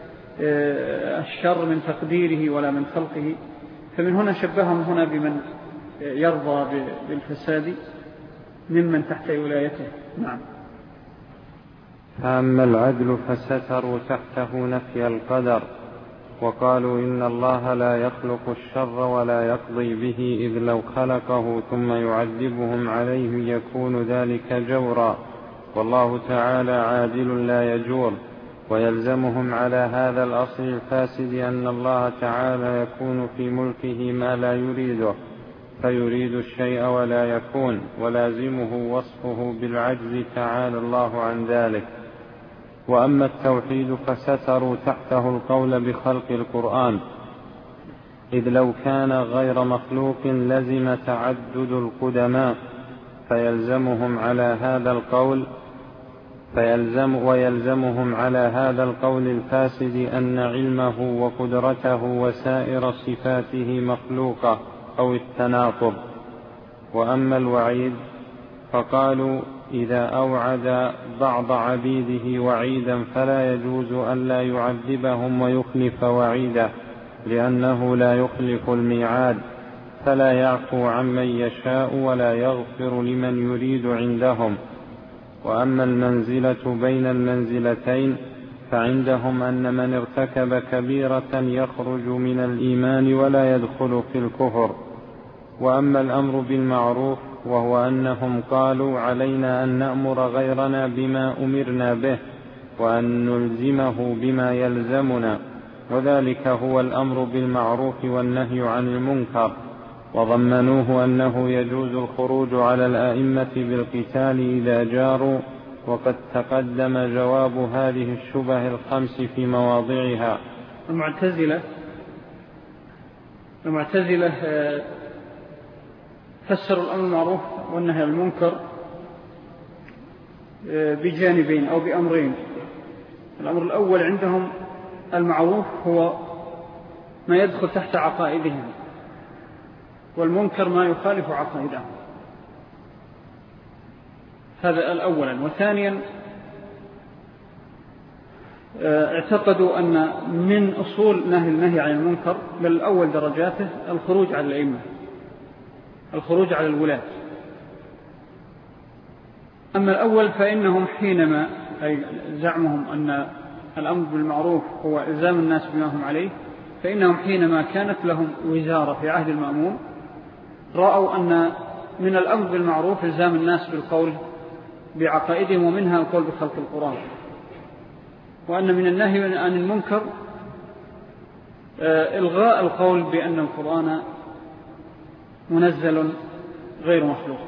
الشر من تقديره ولا من خلقه. فمن هنا شبههم هنا بمن يرضى بالفساد ممن تحت ولايته. نعم. فأما العدل فستروا تحته نفي القدر، وقالوا إن الله لا يخلق الشر ولا يقضي به، إذ لو خلقه ثم يعذبهم عليه يكون ذلك جورا، والله تعالى عادل لا يجور. ويلزمهم على هذا الأصل الفاسد أن الله تعالى يكون في ملكه ما لا يريده، فيريد الشيء ولا يكون، ولازمه وصفه بالعجز تعالى الله عن ذلك. وأما التوحيد فستروا تحته القول بخلق القرآن، إذ لو كان غير مخلوق لزم تعدد القدماء، فيلزمهم على هذا القول فيلزم ويلزمهم على هذا القول الفاسد أن علمه وقدرته وسائر صفاته مخلوقة أو التناقض. وأما الوعيد فقالوا إذا أوعد بعض عبيده وعيدا فلا يجوز أن لا يعذبهم ويخلف وعيده، لأنه لا يخلف الميعاد، فلا يعفو عمن يشاء ولا يغفر لمن يريد عندهم. وأما المنزلة بين المنزلتين فعندهم أن من ارتكب كبيرة يخرج من الإيمان ولا يدخل في الكفر. وأما الأمر بالمعروف وهو أنهم قالوا علينا أن نأمر غيرنا بما أمرنا به وأن نلزمه بما يلزمنا، وذلك هو الأمر بالمعروف والنهي عن المنكر. وضمنوه أنه يجوز الخروج على الأئمة بالقتال إذا جاروا، وقد تقدم جواب هذه الشبه الخمس في مواضعها. المعتزلة المعتزلة فسروا الأمر المعروف والنهي عن المنكر بجانبين أو بأمرين. الأمر الأول عندهم المعروف هو ما يدخل تحت عقائدهم، والمنكر ما يخالف عقائدهم، هذا الأولا. وثانيا اعتقدوا أن من أصول نهي النهي عن المنكر بل أول درجاته الخروج على الأئمة، الخروج على الولاة. أما الأول فإنهم حينما أي زعمهم أن الأمر بالمعروف هو إلزام الناس بما هم عليه، فإنهم حينما كانت لهم وزارة في عهد المأمون رأوا أن من الأمر بالمعروف إلزام الناس بالقول بعقائدهم، ومنها القول بخلق القرآن، وأن من النهي عن المنكر إلغاء القول بأن القرآن منزل غير مخلوق.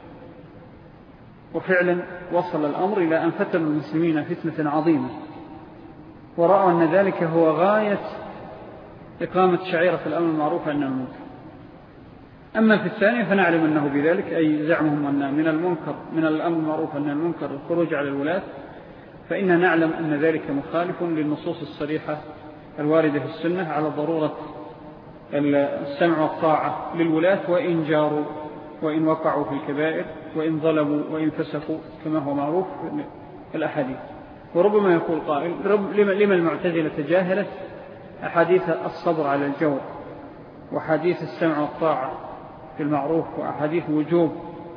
وفعلا وصل الأمر إلى أن فتنوا المسلمين فتنة عظيمة، ورأوا أن ذلك هو غاية إقامة شعيرة الأمر المعروف عن المنكر. أما في الثانية فنعلم أنه بذلك أي زعمهم أن من المنكر من الأمر المعروف عن المنكر الخروج على الولاة، فإن نعلم أن ذلك مخالف للنصوص الصريحة الواردة في السنة على ضرورة السمع والطاعة للولاة وإن جاروا وإن وقعوا في الكبائر وإن ظلموا وإن فسقوا كما هو معروف في الأحاديث. وربما يقول قائل لما المعتزلة تجاهلت أحاديث الصبر على الجور وحديث السمع والطاعة في المعروف وأحاديث وجوب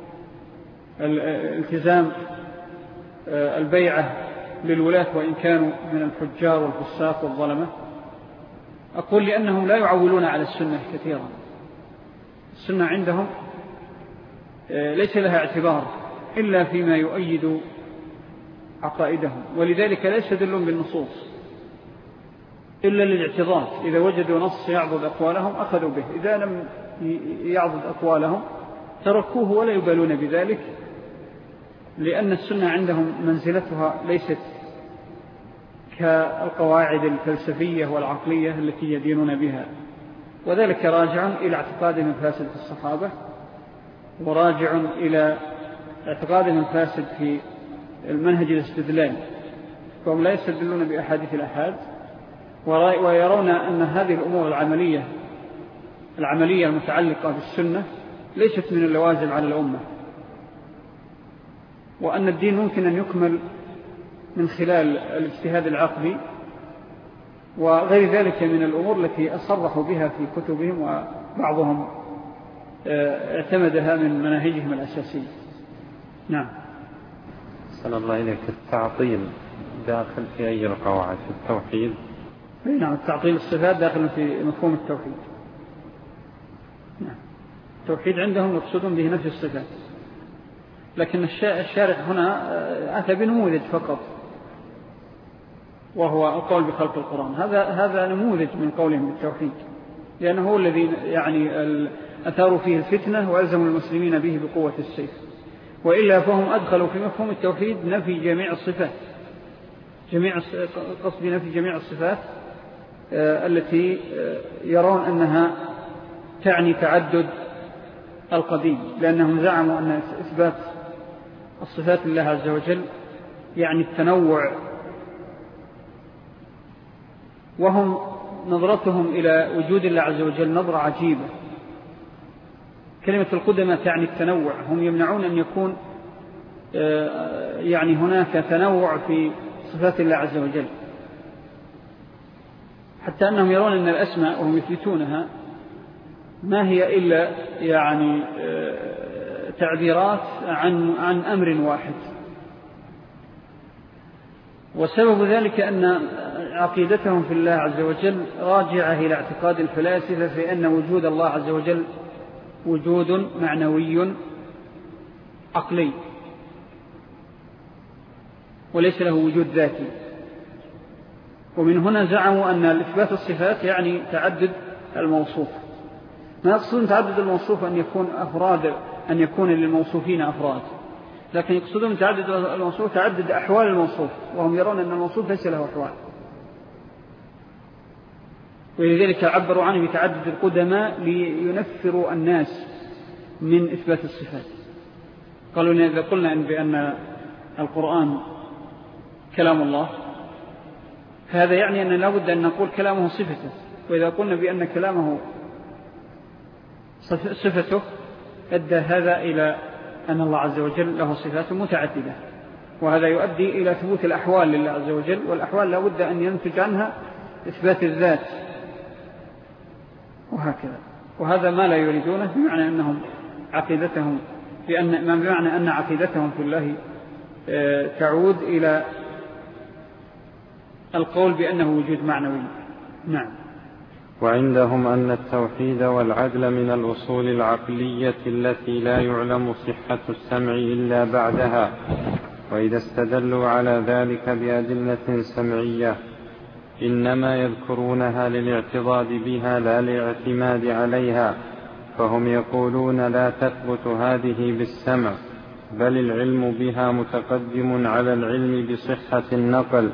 الالتزام البيعة للولاة وإن كانوا من الفجار والفساق والظلمة؟ أقول لأنهم لا يعولون على السنة كثيرا. السنة عندهم ليس لها اعتبار إلا فيما يؤيد عقائدهم، ولذلك لا يستدلون بالنصوص إلا للاعتضاد. إذا وجدوا نص يعضد أقوالهم أخذوا به، إذا لم يعضد أقوالهم تركوه ولا يبالون بذلك، لأن السنة عندهم منزلتها ليست كالقواعد الفلسفية والعقلية التي يدينون بها، وذلك راجع إلى اعتقادهم الفاسد في الصحابة، وراجع إلى اعتقادهم الفاسد في المنهج الاستدلال، فهم لا يستدلون بأحاديث الأحاد، ويرون أن هذه الأمور العملية العملية المتعلقة بالسنة ليست من اللوازم على الأمة، وأن الدين ممكن أن يكمل من خلال الاجتهاد العقلي وغير ذلك من الأمور التي أصرحوا بها في كتبهم، وبعضهم اعتمدها من مناهجهم الأساسية. نعم. صلى الله إليك. التعطيل داخل في أي القواعد؟ في التوحيد؟ نعم، التعطيل الصفات داخل في مفهوم التوحيد. نعم. التوحيد عندهم يقصدون به نفي الصفات، لكن الشارح هنا أتى بنموذج فقط، وهو القول بخلق القرآن. هذا هذا نموذج من قولهم بالتوحيد، لأنه هو الذي يعني أثاروا فيه الفتنة وألزموا المسلمين به بقوة السيف، وإلا فهم أدخلوا في مفهوم التوحيد نفي جميع الصفات، جميع قصد نفي جميع الصفات التي يرون أنها تعني تعدد القديم، لأنهم زعموا أن إثبات الصفات لله عز وجل يعني التنوع، وهم نظرتهم إلى وجود الله عز وجل نظرة عجيبة. كلمة القدمة تعني التنوع، هم يمنعون أن يكون يعني هناك تنوع في صفات الله عز وجل، حتى أنهم يرون أن الأسماء وهم يثبتونها ما هي إلا يعني تعبيرات عن عن أمر واحد. وسبب ذلك أن عقيدتهم في الله عز وجل راجعة إلى اعتقاد الفلاسفة في أن وجود الله عز وجل وجود معنوي عقلي وليس له وجود ذاتي. ومن هنا زعموا أن الإثبات الصفات يعني تعدد الموصوف. ما يقصدون تعدد الموصوف أن يكون أفراد، أن يكون للموصوفين أفراد، لكن يقصدون تعدد الموصوف تعدد أحوال الموصوف، وهم يرون أن الموصوف ليس له أحوال، ولذلك عبروا عنه بتعدد القدماء لينفروا الناس من إثبات الصفات. قالوا إذا قلنا إن بأن القرآن كلام الله هذا يعني أن لا بد أن نقول كلامه صفته، وإذا قلنا بأن كلامه صفته أدى هذا إلى أن الله عز وجل له صفات متعددة، وهذا يؤدي إلى ثبوت الأحوال لله عز وجل، والأحوال لا بد أن ينتج عنها إثبات الذات وهكذا. وهذا ما لا يريدونه، بمعنى أنهم عقيدتهم بأن بمعنى أن عقيدتهم في الله تعود إلى القول بأنه وجود معنوي. نعم. وعندهم أن التوحيد والعدل من الأصول العقلية التي لا يعلم صحة السمع إلا بعدها، وإذا استدلوا على ذلك بأدلة سمعية إنما يذكرونها للاعتضاد بها لا للاعتماد عليها، فهم يقولون لا تثبت هذه بالسمع، بل العلم بها متقدم على العلم بصحة النقل.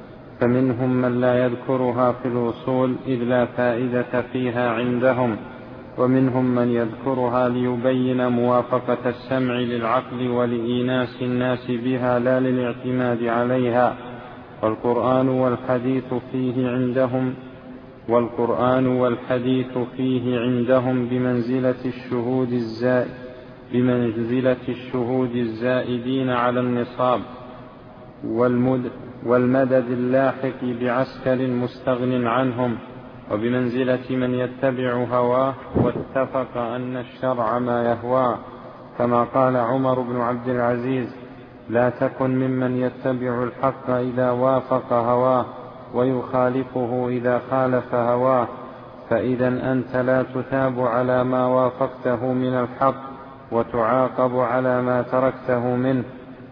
فمنهم من لا يذكرها في الوصول إذ لا فائدة فيها عندهم، ومنهم من يذكرها ليبين موافقة السمع للعقل ولإيناس الناس بها لا للاعتماد عليها. والقرآن والحديث فيه عندهم والقرآن والحديث فيه عندهم بمنزلة الشهود الزائد بمنزلة الشهود الزائدين على النصاب والمد والمدد اللاحق بعسكر مستغن عنهم، وبمنزلة من يتبع هواه واتفق أن الشرع ما يهواه، كما قال عمر بن عبد العزيز: لا تكن ممن يتبع الحق إذا وافق هواه ويخالفه إذا خالف هواه، فإذا أنت لا تثاب على ما وافقته من الحق وتعاقب على ما تركته منه،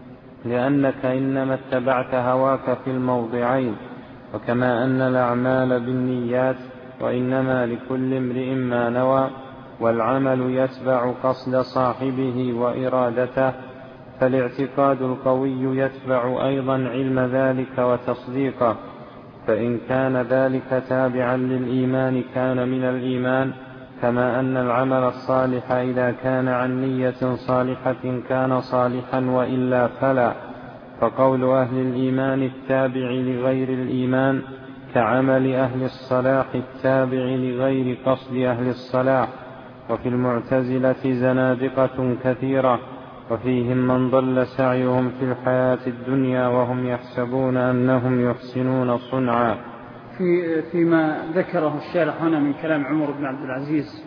لأنك إنما اتبعت هواك في الموضعين. وكما أن الأعمال بالنيات وإنما لكل امرئ ما نوى، والعمل يتبع قصد صاحبه وإرادته، فالاعتقاد القوي يتبع أيضا علم ذلك وتصديقه، فإن كان ذلك تابعا للإيمان كان من الإيمان، كما أن العمل الصالح إذا كان عن نية صالحة كان صالحا وإلا فلا. فقول أهل الإيمان التابع لغير الإيمان كعمل أهل الصلاح التابع لغير قصد أهل الصلاح. وفي المعتزلة زنادقة كثيرة، وفيهم من ضل سعيهم في الحياة الدنيا وهم يحسبون أنهم يحسنون صنعا. في فيما ذكره الشارح هنا من كلام عمر بن عبد العزيز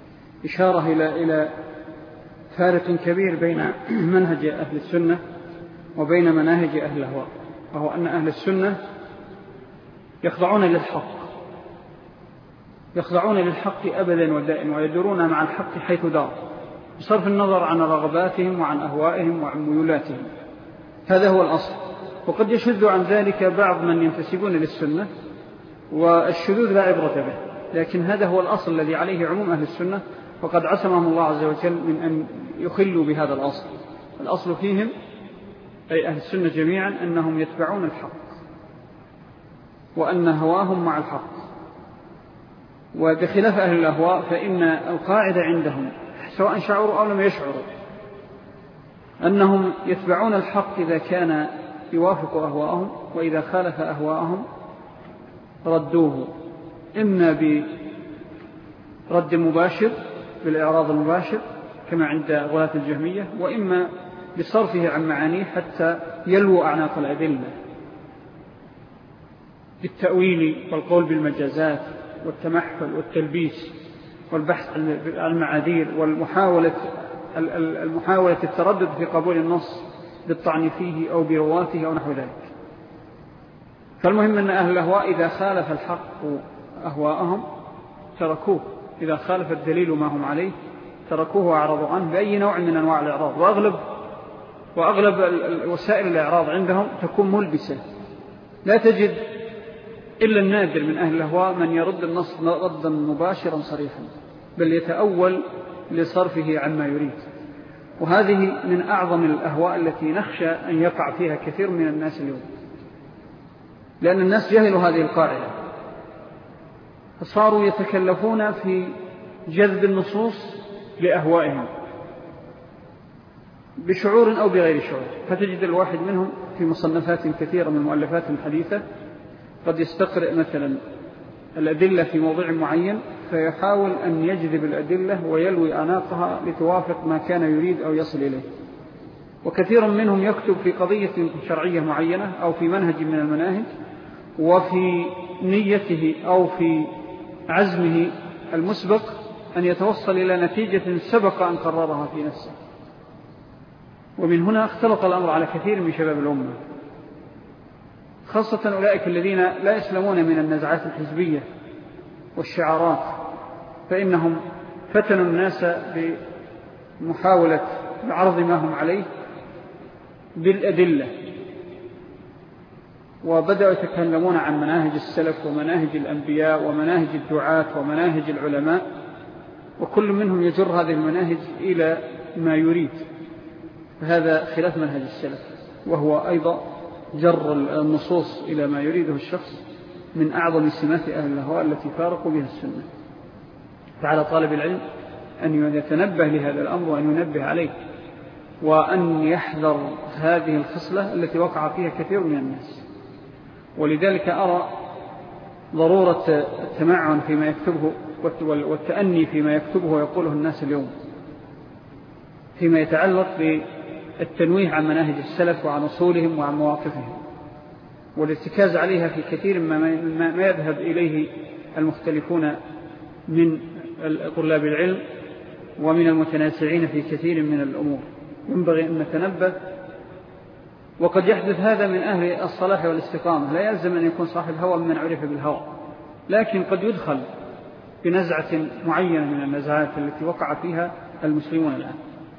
إشارة إلى إلى فارق كبير بين منهج أهل السنة وبين مناهج أهل الهواء، وهو أن أهل السنة يخضعون للحق يخضعون للحق أبدا ودائما، ويدورون مع الحق حيث دار، بصرف النظر عن رغباتهم وعن أهوائهم وعن ميولاتهم. هذا هو الأصل. وقد يشذ عن ذلك بعض من ينتسبون للسنة، والشذوذ لا عبرة به، لكن هذا هو الأصل الذي عليه عموم أهل السنة، وقد عصمهم الله عز وجل من أن يخلوا بهذا الأصل. الأصل فيهم أي أهل السنة جميعا أنهم يتبعون الحق، وأن هواهم مع الحق. وبخلاف أهل الأهواء فإن القاعدة عندهم سواء شعروا أو لم يشعروا أنهم يتبعون الحق إذا كان يوافق أهواءهم، وإذا خالف أهواءهم ردوه، إما برد مباشر بالإعراض المباشر كما عند غلاة الجهمية، وإما بصرفه عن معانيه حتى يلوى أعناق الأدلة بالتأويل والقول بالمجازات والتمحل والتلبيس والبحث عن المعاذير والمحاولة المحاولة التردد في قبول النص بالطعن فيه أو برواته أو نحو ذلك. فالمهم أن أهل الأهواء إذا خالف الحق أهواءهم تركوه، إذا خالف الدليل ما هم عليه تركوه وأعرضوا عنه بأي نوع من أنواع الإعراض. وأغلب, وأغلب وسائل الإعراض عندهم تكون ملبسة، لا تجد إلا النادر من أهل الأهواء من يرد النص ردا مباشرا صريحا، بل يتأول لصرفه عما يريد. وهذه من أعظم الأهواء التي نخشى أن يقع فيها كثير من الناس اليوم، لأن الناس جهلوا هذه القاعدة، فصاروا يتكلفون في جذب النصوص لأهوائهم بشعور أو بغير شعور. فتجد الواحد منهم في مصنفات كثيرة من المؤلفات الحديثة قد يستقرئ مثلا الأدلة في موضوع معين، فيحاول أن يجذب الأدلة ويلوي أعناقها لتوافق ما كان يريد أو يصل إليه، وكثير منهم يكتب في قضية شرعية معينة أو في منهج من المناهج، وفي نيته أو في عزمه المسبق أن يتوصل إلى نتيجة سبق أن قررها في نفسه. ومن هنا اختلط الأمر على كثير من شباب الأمة، خاصة أولئك الذين لا يسلمون من النزعات الحزبية والشعارات، فإنهم فتنوا الناس بمحاولة عرض ما هم عليه بالأدلة، وبدأوا يتكلمون عن مناهج السلف ومناهج الأنبياء ومناهج الدعاة ومناهج العلماء، وكل منهم يجر هذه المناهج إلى ما يريد، فهذا خلاف منهج السلف، وهو أيضا جر النصوص إلى ما يريده الشخص من أعظم سمات أهل الهواء التي فارقوا بها السنة. فعلى طالب العلم أن يتنبه لهذا الأمر وأن ينبه عليه، وأن يحذر هذه الخصلة التي وقع فيها كثير من الناس. ولذلك أرى ضرورة التمعن فيما يكتبه والتأني فيما يكتبه ويقوله الناس اليوم فيما يتعلق بالتنويه عن مناهج السلف وعن أصولهم وعن مواقفهم، والارتكاز عليها في كثير ما يذهب إليه المختلفون من طلاب العلم ومن المتنازعين في كثير من الأمور. ينبغي أن نتنبه، وقد يحدث هذا من أهل الصلاح والاستقامة، لا يلزم أن يكون صاحب هوى من عرف بالهوى، لكن قد يدخل بنزعة معينة من النزعات التي وقع فيها المسلمون الآن.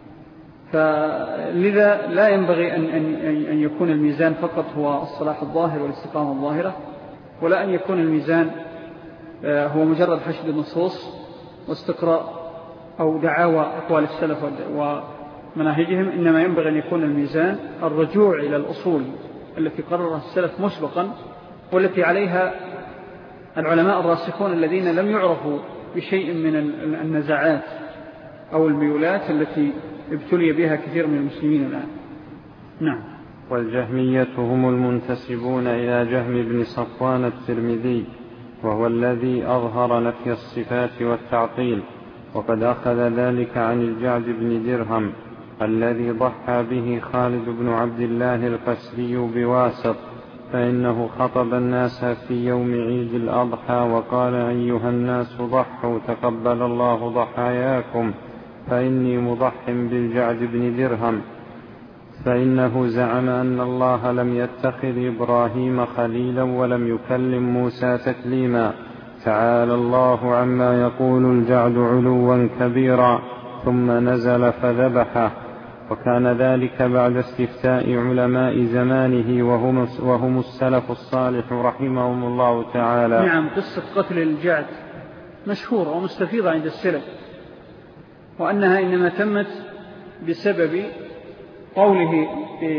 فلذا لا ينبغي أن, أن يكون الميزان فقط هو الصلاح الظاهر والاستقامة الظاهرة، ولا أن يكون الميزان هو مجرد حشد النصوص واستقراء أو دعاوى أقوال السلف ومناهجهم، إنما ينبغي أن يكون الميزان الرجوع إلى الأصول التي قررها السلف مسبقا، والتي عليها العلماء الراسخون الذين لم يعرفوا بشيء من النزاعات أو الميولات التي ابتلي بها كثير من المسلمين الآن. نعم. والجهمية هم المنتسبون إلى جهم بن صفوان الترمذي، وهو الذي أظهر نفي الصفات والتعطيل، وقد أخذ ذلك عن الجعد بن درهم الذي ضحى به خالد بن عبد الله القسري بواسط، فإنه خطب الناس في يوم عيد الأضحى وقال: أيها الناس ضحوا تقبل الله ضحاياكم، فإني مضح بالجعد بن درهم، فإنه زعم أن الله لم يتخذ إبراهيم خليلا ولم يكلم موسى تكليما، تعالى الله عما يقول الجعد علوا كبيرا، ثم نزل فذبحه. وكان ذلك بعد استفتاء علماء زمانه وهم, وهم السلف الصالح رحمهم الله تعالى. نعم، قصة قتل الجعد مشهورة ومستفيضة عند السلف، وأنها إنما تمت بسبب قوله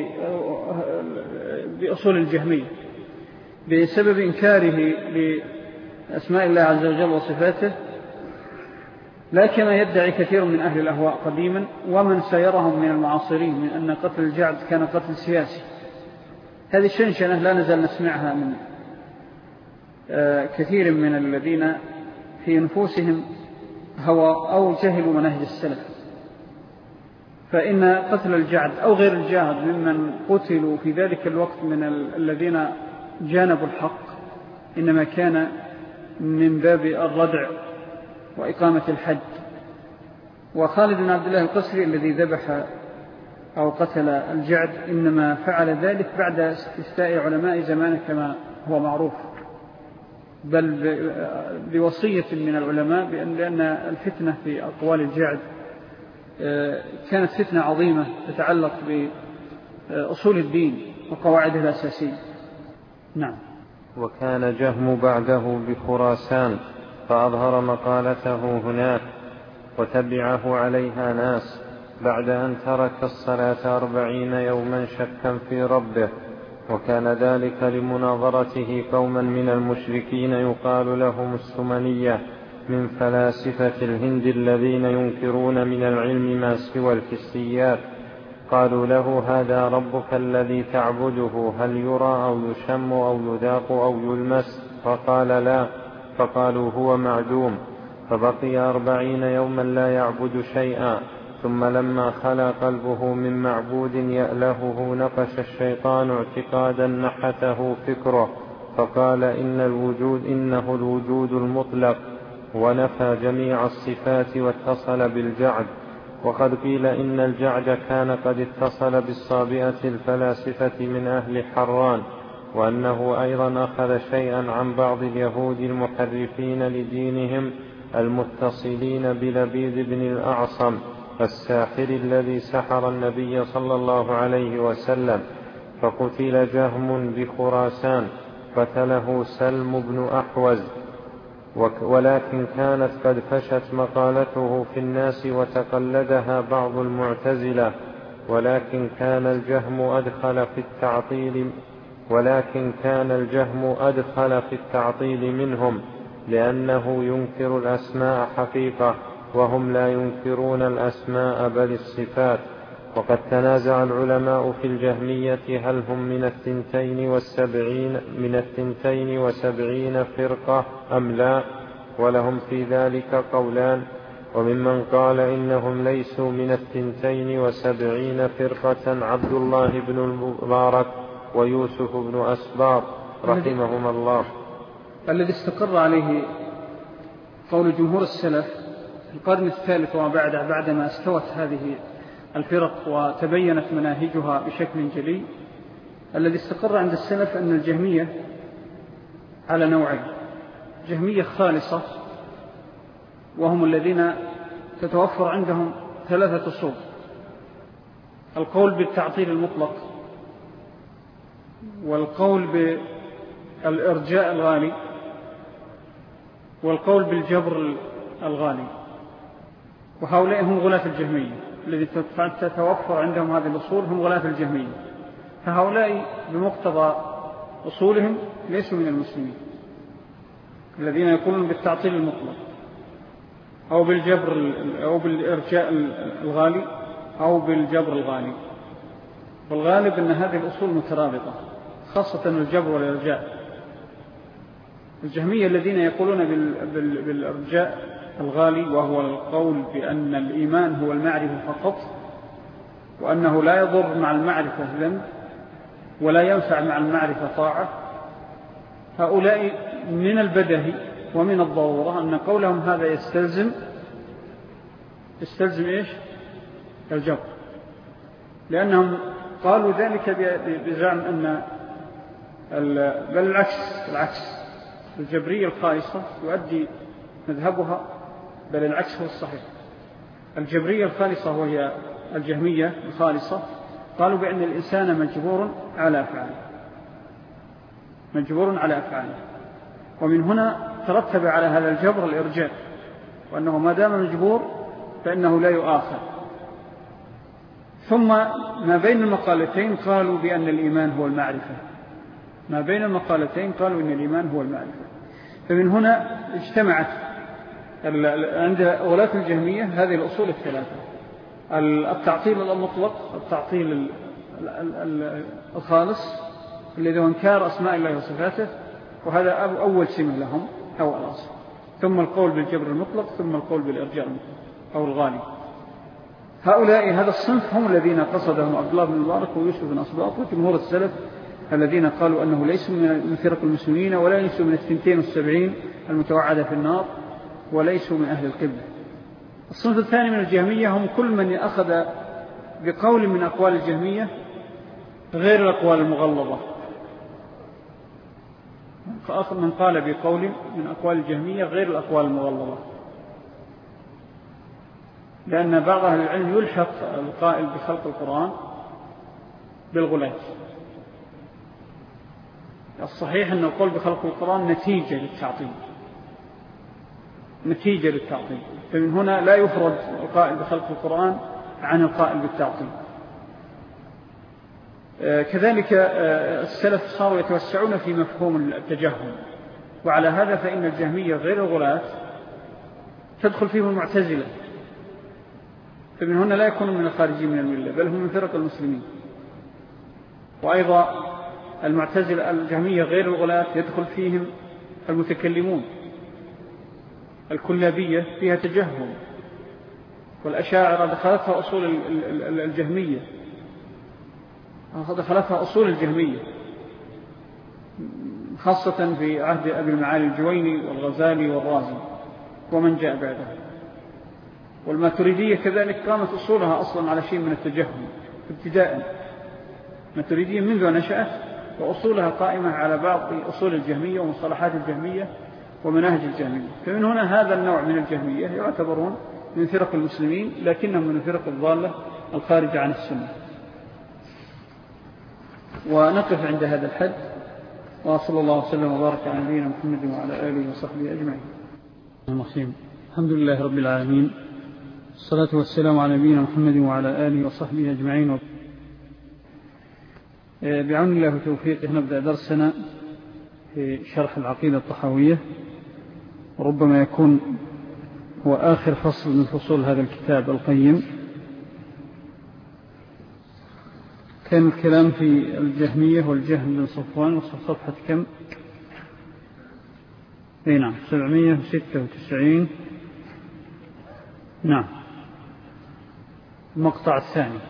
بأصول الجهمية، بسبب إنكاره لأسماء الله عز وجل وصفاته، لا كما يدعي كثير من أهل الأهواء قديما ومن سيرهم من المعاصرين من أن قتل الجعد كان قتل سياسي. هذه الشنشنة لا نزال نسمعها من كثير من الذين في نفوسهم هوى أو جهلوا مناهج السلف. فإن قتل الجعد أو غير الجعد ممن قتلوا في ذلك الوقت من الذين جانبوا الحق إنما كان من باب الردع وإقامة الحد. وخالد بن عبد الله القسري الذي ذبح أو قتل الجعد إنما فعل ذلك بعد استفتاء علماء زمانه كما هو معروف، بل بوصية من العلماء بأن لأن الفتنة في أقوال الجعد كانت فتنة عظيمة تتعلق بأصول الدين وقواعده الأساسية. نعم. وكان جهم بعده بخراسان فأظهر مقالته هناك، وتبعه عليها ناس بعد أن ترك الصلاة أربعين يوما شكا في ربه، وكان ذلك لمناظرته قوما من المشركين يقال لهم السمنية من فلاسفة الهند الذين ينكرون من العلم ما سوى الحسيات. قالوا له: هذا ربك الذي تعبده، هل يرى أو يشم أو يذاق أو يلمس؟ فقال: لا. فقالوا: هو معدوم. فبقي أربعين يوما لا يعبد شيئا، ثم لما خلا قلبه من معبود يألهه نقش الشيطان اعتقادا نحته فكره فقال إن الوجود إنه الوجود المطلق، ونفى جميع الصفات واتصل بالجعد. وقد قيل إن الجعد كان قد اتصل بالصابئة الفلاسفة من أهل حران، وأنه أيضا أخذ شيئا عن بعض اليهود المحرفين لدينهم المتصلين بلبيد بن الأعصم الساحر الذي سحر النبي صلى الله عليه وسلم، فقتل جهم بخراسان قتله سلم بن أحوز، ولكن كانت قد فشت مقالته في الناس وتقلدها بعض المعتزلة، ولكن كان الجهم أدخل في التعطيل ولكن كان الجهم أدخل في التعطيل منهم، لأنه ينكر الأسماء حقيقة وهم لا ينكرون الأسماء بل الصفات. وقد تنازع العلماء في الجهمية هل هم من الثنتين والسبعين من الثنتين وسبعين فرقة أم لا، ولهم في ذلك قولان. وممن قال إنهم ليسوا من الثنتين وسبعين فرقة عبد الله بن المبارك ويوسف بن أسباط رحمهما الله. الذي استقر عليه قول جمهور السلف في القرن الثالث وبعده بعدما استوت هذه الفرق وتبينت مناهجها بشكل جلي، الذي استقر عند السلف أن الجهمية على نوعين: جهمية خالصة وهم الذين تتوفر عندهم ثلاثة أصول: القول بالتعطيل المطلق، والقول بالإرجاء الغالي، والقول بالجبر الغالي. وهؤلاء هم غلاة الجهمية، الذي تتوفر عندهم هذه الأصول هم غلاة الجهمية. فهؤلاء بمقتضى أصولهم ليسوا من المسلمين، الذين يقولون بالتعطيل المطلق أو بالجبر أو بالإرجاء الغالي أو بالجبر الغالي. والغالب أن هذه الأصول مترابطة، خاصة الجبر والإرجاء. الجهمية الذين يقولون بالإرجاء الغالي، وهو القول بأن الإيمان هو المعرفة فقط، وأنه لا يضر مع المعرفة ذنب ولا ينفع مع المعرفة طاعة، هؤلاء من البدهي ومن الضرورة أن قولهم هذا يستلزم يستلزم إيش؟ الجبر، لأنهم قالوا ذلك بزعم أن بل العكس العكس الجبرية الخالصة يؤدي مذهبها، بل العكس هو الصحيح. الجبرية الخالصة وهي الجهمية الخالصة قالوا بأن الإنسان مجبور على أفعاله مجبور على أفعاله ومن هنا ترتب على هذا الجبر الإرجاء، وأنه ما دام مجبور فإنه لا يؤاخذ. ثم ما بين المقالتين قالوا بأن الإيمان هو المعرفة ما بين المقالتين قالوا أن الإيمان هو المعرفة. فمن هنا اجتمعت عند غلاة الجهمية هذه الأصول الثلاثة: التعطيل المطلق، التعطيل الخالص الذي هو انكار أسماء الله وصفاته، وهذا أول سمة لهم أو الأصل، ثم القول بالجبر المطلق، ثم القول بالإرجاء المطلق أو الغالي. هؤلاء هذا الصنف هم الذين قصدهم عبد الله بن المبارك ويوسف بن أسباط وجمهور السلف، الذين قالوا أنه ليسوا من فرق المسلمين ولا ليسوا من الثنتين والسبعين المتوعدة في النار وليسوا من أهل القبلة. الصنف الثاني من الجهمية هم كل من أخذ بقول من أقوال الجهمية غير الأقوال المغلظة، من قال بقول من أقوال الجهمية غير الأقوال المغلظة، لأن بعض أهل العلم يلحق القائل بخلق القرآن بالغلاة. الصحيح أن القول بخلق القرآن نتيجة للتعطيل نتيجة للتعطيل فمن هنا لا يفرد القائل بخلق القرآن عن القائل بالتعطيل. كذلك السلف صاروا يتوسعون في مفهوم التجهم، وعلى هذا فإن الجهمية غير الغلاة تدخل فيهم المعتزلة، فمن هنا لا يكونوا من الخارجين من الملة بل هم من فرق المسلمين. وأيضا المعتزلة الجهمية غير الغلاة يدخل فيهم المتكلمون، الكلابية فيها تجهم، والأشاعرة دخلتها أصول الجهمية، دخلتها أصول الجهمية خاصة في عهد أبي المعالي الجويني والغزالي والرازي ومن جاء بعده. والماتريدية كذلك قامت أصولها أصلا على شيء من التجهم ابتداء، الماتريدية منذ نشأت وأصولها قائمة على بعض أصول الجهمية ومصطلحات الجهمية ومناهج الجهمية. فمن هنا هذا النوع من الجهمية يعتبرون من فرق المسلمين، لكنهم من فرق الضالة الخارجة عن السنة. ونقف عند هذا الحد، وصلى الله وسلم وبارك على نبينا محمد وعلى آله وصحبه أجمعين. الحمد لله رب العالمين، الصلاة والسلام على نبينا محمد وعلى آله وصحبه أجمعين. بعون الله وتوفيقه نبدأ درسنا في شرح العقيدة الطحاوية، وربما يكون هو آخر فصل من فصول هذا الكتاب القيم. كان الكلام في الجهمية والجهم بن صفوان، وصف صفحة كم؟ اي نعم سبعمائة وستة وتسعين. نعم المقطع الثاني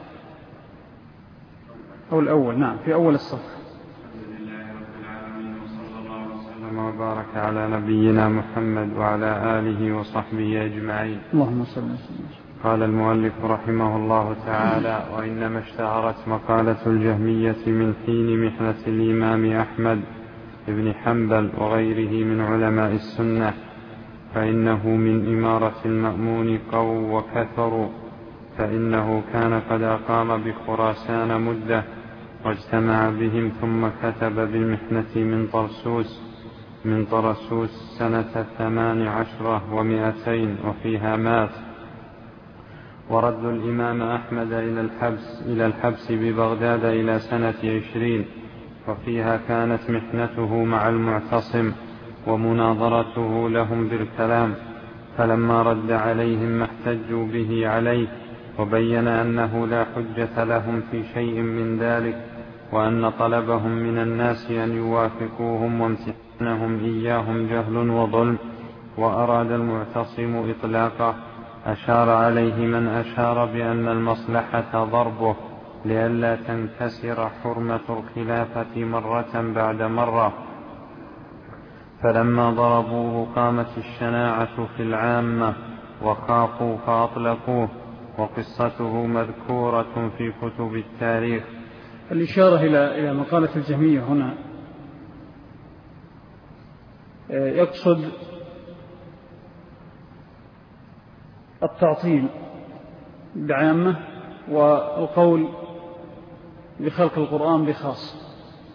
أو الأول، نعم في أول الصفحة. الحمد لله رب العالمين، وصلى الله وسلم وبارك على نبينا محمد وعلى آله وصحبه أجمعين. اللهم صل وسلم. قال المؤلف رحمه الله تعالى: وإنما اشتهرت مقالة الجهمية من حين محنة الإمام أحمد بن حنبل وغيره من علماء السنة، فإنه من إمارة المأمون قووا وكثروا، فإنه كان قد أقام بخراسان مدة واجتمع بهم، ثم كتب بالمحنة من طرسوس من طرسوس سنة ثمان عشرة ومئتين وفيها مات. ورد الإمام أحمد إلى الحبس, إلى الحبس ببغداد إلى سنة عشرين، وفيها كانت محنته مع المعتصم ومناظرته لهم بالكلام، فلما رد عليهم ما احتجوا به عليه، وبين أنه لا حجة لهم في شيء من ذلك، وأن طلبهم من الناس أن يوافقوهم وامتحانهم إياهم جهل وظلم، وأراد المعتصم إطلاقه، أشار عليه من أشار بأن المصلحة ضربه لئلا تنكسر حرمة الخلافة مرة بعد مرة. فلما ضربوه قامت الشناعة في العامة وخافوا فأطلقوه، وقصته مذكورة في كتب التاريخ. الإشارة إلى إلى مقالة الجهمية هنا يقصد التعطيل بعامة والقول بخلق القرآن بخاص.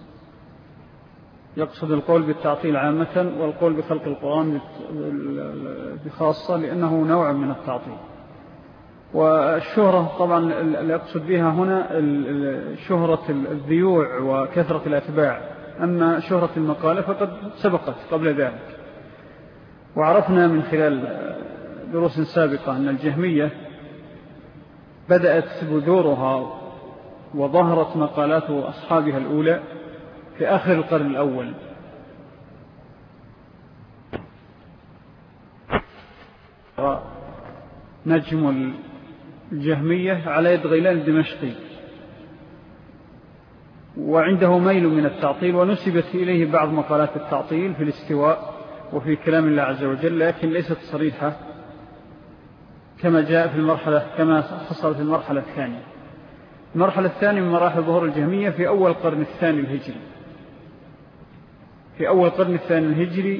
يقصد القول بالتعطيل عامة والقول بخلق القرآن بخاصة، لأنه نوع من التعطيل. والشهرة طبعا اللي يقصد بها هنا شهرة الذيوع وكثرة الأتباع، أما شهرة المقالة فقد سبقت قبل ذلك. وعرفنا من خلال دروس سابقة أن الجهمية بدأت بذورها وظهرت مقالات أصحابها الأولى في آخر القرن الأول، نجم الجهمية على يد غيلان الدمشقي، وعنده ميل من التعطيل، ونسبت إليه بعض مقالات التعطيل في الاستواء وفي كلام الله عز وجل، لكن ليست صريحة كما جاء في المرحلة كما حصل في المرحلة الثانية. المرحلة الثانية من مراحل ظهور الجهمية في أول القرن الثاني الهجري. في أول القرن الثاني الهجري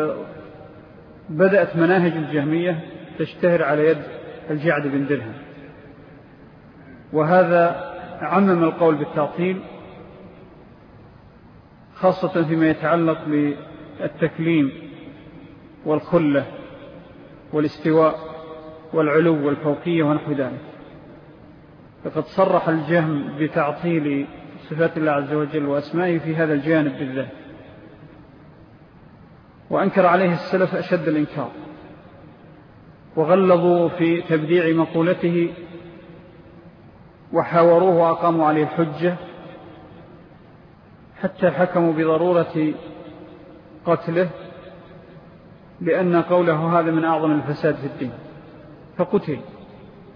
بدأت مناهج الجهمية تشتهر على يد الجعد بن درهم، وهذا عمم القول بالتعطيل، خاصة فيما يتعلق بالتكليم والخلة والاستواء والعلو والفوقية ونحو ذلك. فقد صرح الجهم بتعطيل صفات الله عز وجل وأسمائه في هذا الجانب بالذات، وأنكر عليه السلف أشد الإنكار، وغلظوا في تبديع مقولته وحاوروه وأقاموا عليه الحجة، حتى حكموا بضرورة قتله، لأن قوله هذا من أعظم الفساد في الدين، فقتل.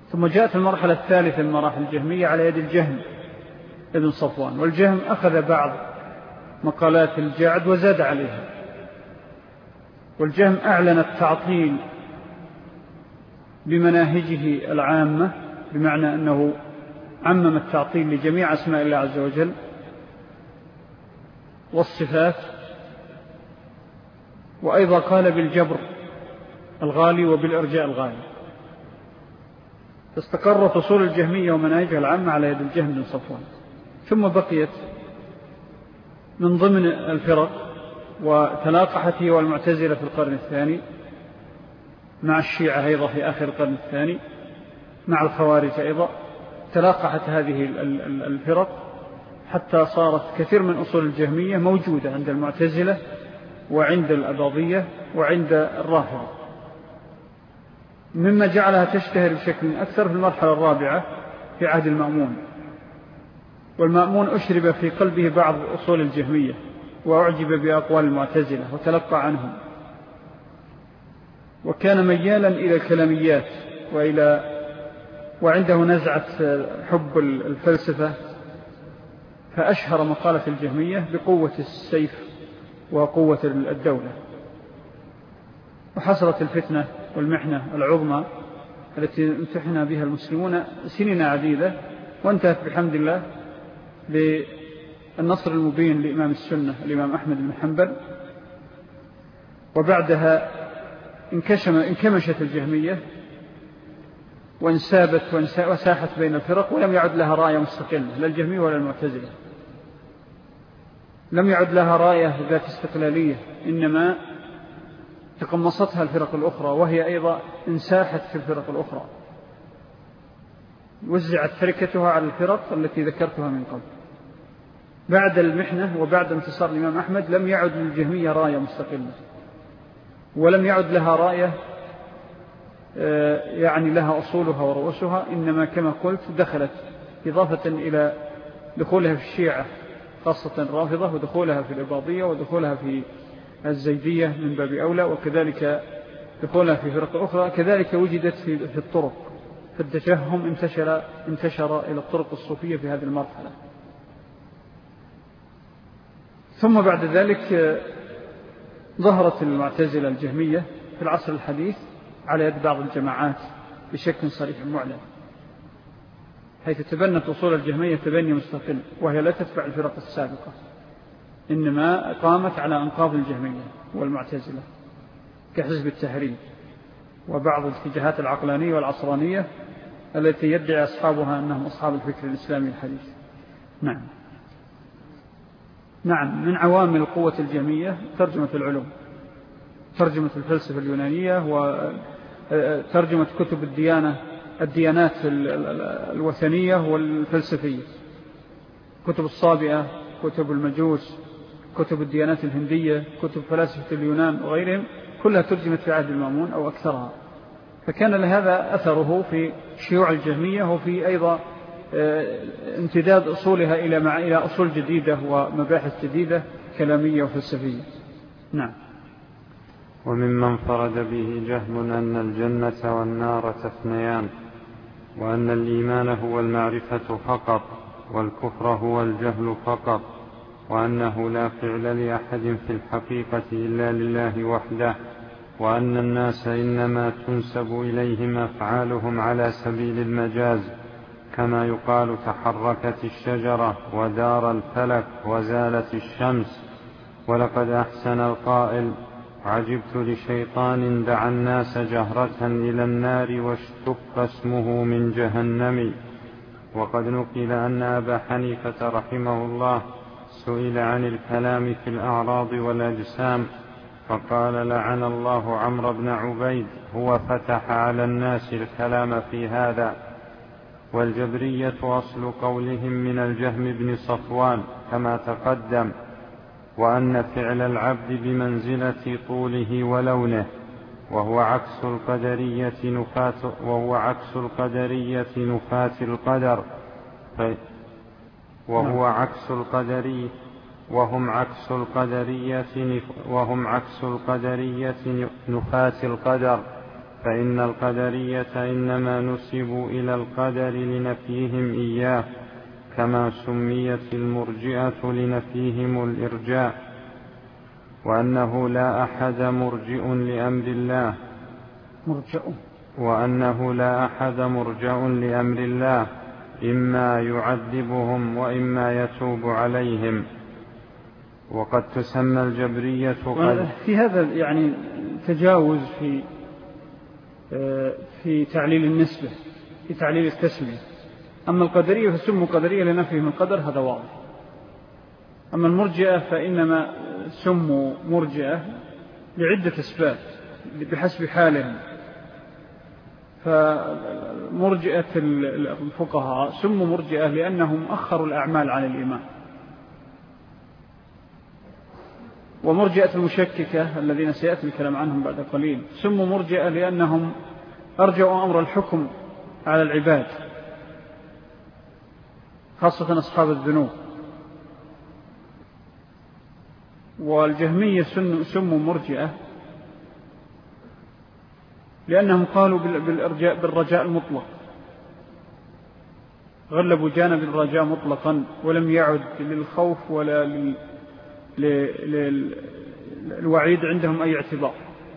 ثم جاءت المرحلة الثالثة من مراحل الجهمية على يد الجهم ابن صفوان، والجهم أخذ بعض مقالات الجعد وزاد عليها. والجهم أعلن التعطيل بمناهجه العامة، بمعنى أنه عمم التعطيل لجميع أسماء الله عز وجل والصفات، وأيضا قال بالجبر الغالي وبالإرجاء الغالي. فاستقرت أصول الجهمية ومناهجها العامة على يد الجهم بن صفوان. ثم بقيت من ضمن الفرق وتلاقحت هي والمعتزلة في القرن الثاني مع الشيعة أيضا في آخر القرن الثاني مع الخوارج أيضا، تلاقحت هذه الفرق حتى صارت كثير من أصول الجهمية موجودة عند المعتزلة وعند الأباضية وعند الرافضة، مما جعلها تشتهر بشكل أكثر في المرحلة الرابعة في عهد المأمون. والمأمون أشرب في قلبه بعض أصول الجهمية وأعجب بأقوال المعتزلة وتلقى عنهم، وكان ميالا إلى الكلاميات وإلى وعنده نزعة حب الفلسفة، فأشهر مقالة الجهمية بقوة السيف وقوة الدولة. وحصلت الفتنة والمحنة العظمى التي امتحنا بها المسلمون سنين عديدة، وانتهت بحمد الله بالنصر المبين لإمام السنة الإمام أحمد بن حنبل. وبعدها انكمشت الجهمية وانسابت وساحت بين الفرق، ولم يعد لها راية مستقلة لا الجهمية ولا المعتزلة، لم يعد لها راية ذات استقلالية، إنما تقمصتها الفرق الأخرى، وهي أيضا انساحت في الفرق الأخرى، وزعت تركتها على الفرق التي ذكرتها من قبل. بعد المحنة وبعد انتصار الإمام أحمد لم يعد للجهمية راية مستقلة، ولم يعد لها راية يعني لها أصولها ورؤوسها، إنما كما قلت دخلت إضافة إلى دخولها في الشيعة خاصة الرافضة، ودخولها في الإباضية، ودخولها في الزيدية من باب أولى، وكذلك دخولها في فرق أخرى. كذلك وجدت في الطرق، فالتجهم انتشر, انتشر إلى الطرق الصوفية في هذه المرحلة. ثم بعد ذلك ظهرت المعتزلة الجهمية في العصر الحديث على يد بعض الجماعات بشكل صريح معلن، حيث تبنت أصول الجهمية تبني مستقل، وهي لا تتبع الفرق السابقة، إنما قامت على أنقاض الجهمية والمعتزلة كحزب التحرير وبعض الاتجاهات العقلانية والعصرانية التي يدعي أصحابها أنهم أصحاب الفكر الإسلامي الحديث. نعم نعم من عوامل قوة الجهمية ترجمة العلوم، ترجمة الفلسفة اليونانية، وترجمة كتب الديانة الديانات الوثنية والفلسفية، كتب الصابئة، كتب المجوس، كتب الديانات الهندية، كتب فلاسفة اليونان وغيرهم، كلها ترجمت في عهد المأمون أو أكثرها. فكان لهذا أثره في شيوع الجهمية، وفي أيضا امتداد أصولها إلى مع إلى أصول جديدة ومباحث جديدة كلامية وفلسفية. نعم. وممن انفرد به جهم أن الجنة والنار تثنيان، وأن الإيمان هو المعرفة فقط، والكفر هو الجهل فقط، وأنه لا فعل لأحد في الحقيقة إلا لله وحده، وأن الناس إنما تنسب إليهم أفعالهم على سبيل المجاز، كما يقال تحركت الشجرة ودار الفلك وزالت الشمس. ولقد أحسن القائل: عجبت لشيطان دعا الناس جهرة إلى النار واشتق اسمه من جهنم. وقد نقل أن أبا حنيفة رحمه الله سئل عن الكلام في الأعراض والأجسام فقال: لعن الله عمرو بن عبيد، هو فتح على الناس الكلام في هذا. والجبرية أصل قولهم من الجهم بن صفوان كما تقدم، وأن فعل العبد بمنزلة طوله ولونه، وهو عكس القدرية نفاة وهو عكس القدرية نفاة القدر وهو عكس القدرية وهم عكس القدرية وهم عكس القدرية نفاة القدر، فإن القدرية إنما نسبوا إلى القدر لنفيهم إياه، كما سميت المرجئة لنفيهم الإرجاء، وأنه لا أحد مرجئ لأمر الله مرجئ وأنه لا أحد مرجع لأمر الله، إما يعذبهم وإما يتوب عليهم. وقد تسمى الجبرية قد في هذا يعني تجاوز في في تعليل النسبة، في تعليل التسمية. أما القدرية فسموا قدرية لنفيهم القدر، هذا واضح. أما المرجئة فإنما سموا مرجئة لعدة أسباب بحسب حالهم. فمرجئة الفقهاء سموا مرجئة لأنهم أخروا الأعمال عن الإيمان، ومرجئة المشككة الذين سيأتي الكلام عنهم بعد قليل سموا مرجئة لأنهم أرجعوا أمر الحكم على العباد، خاصة أصحاب الذنوب. والجهمية سموا مرجئة لأنهم قالوا بالإرجاء بالرجاء المطلق، غلبوا جانب الرجاء مطلقا ولم يعد للخوف ولا للوعيد عندهم أي اعتبار.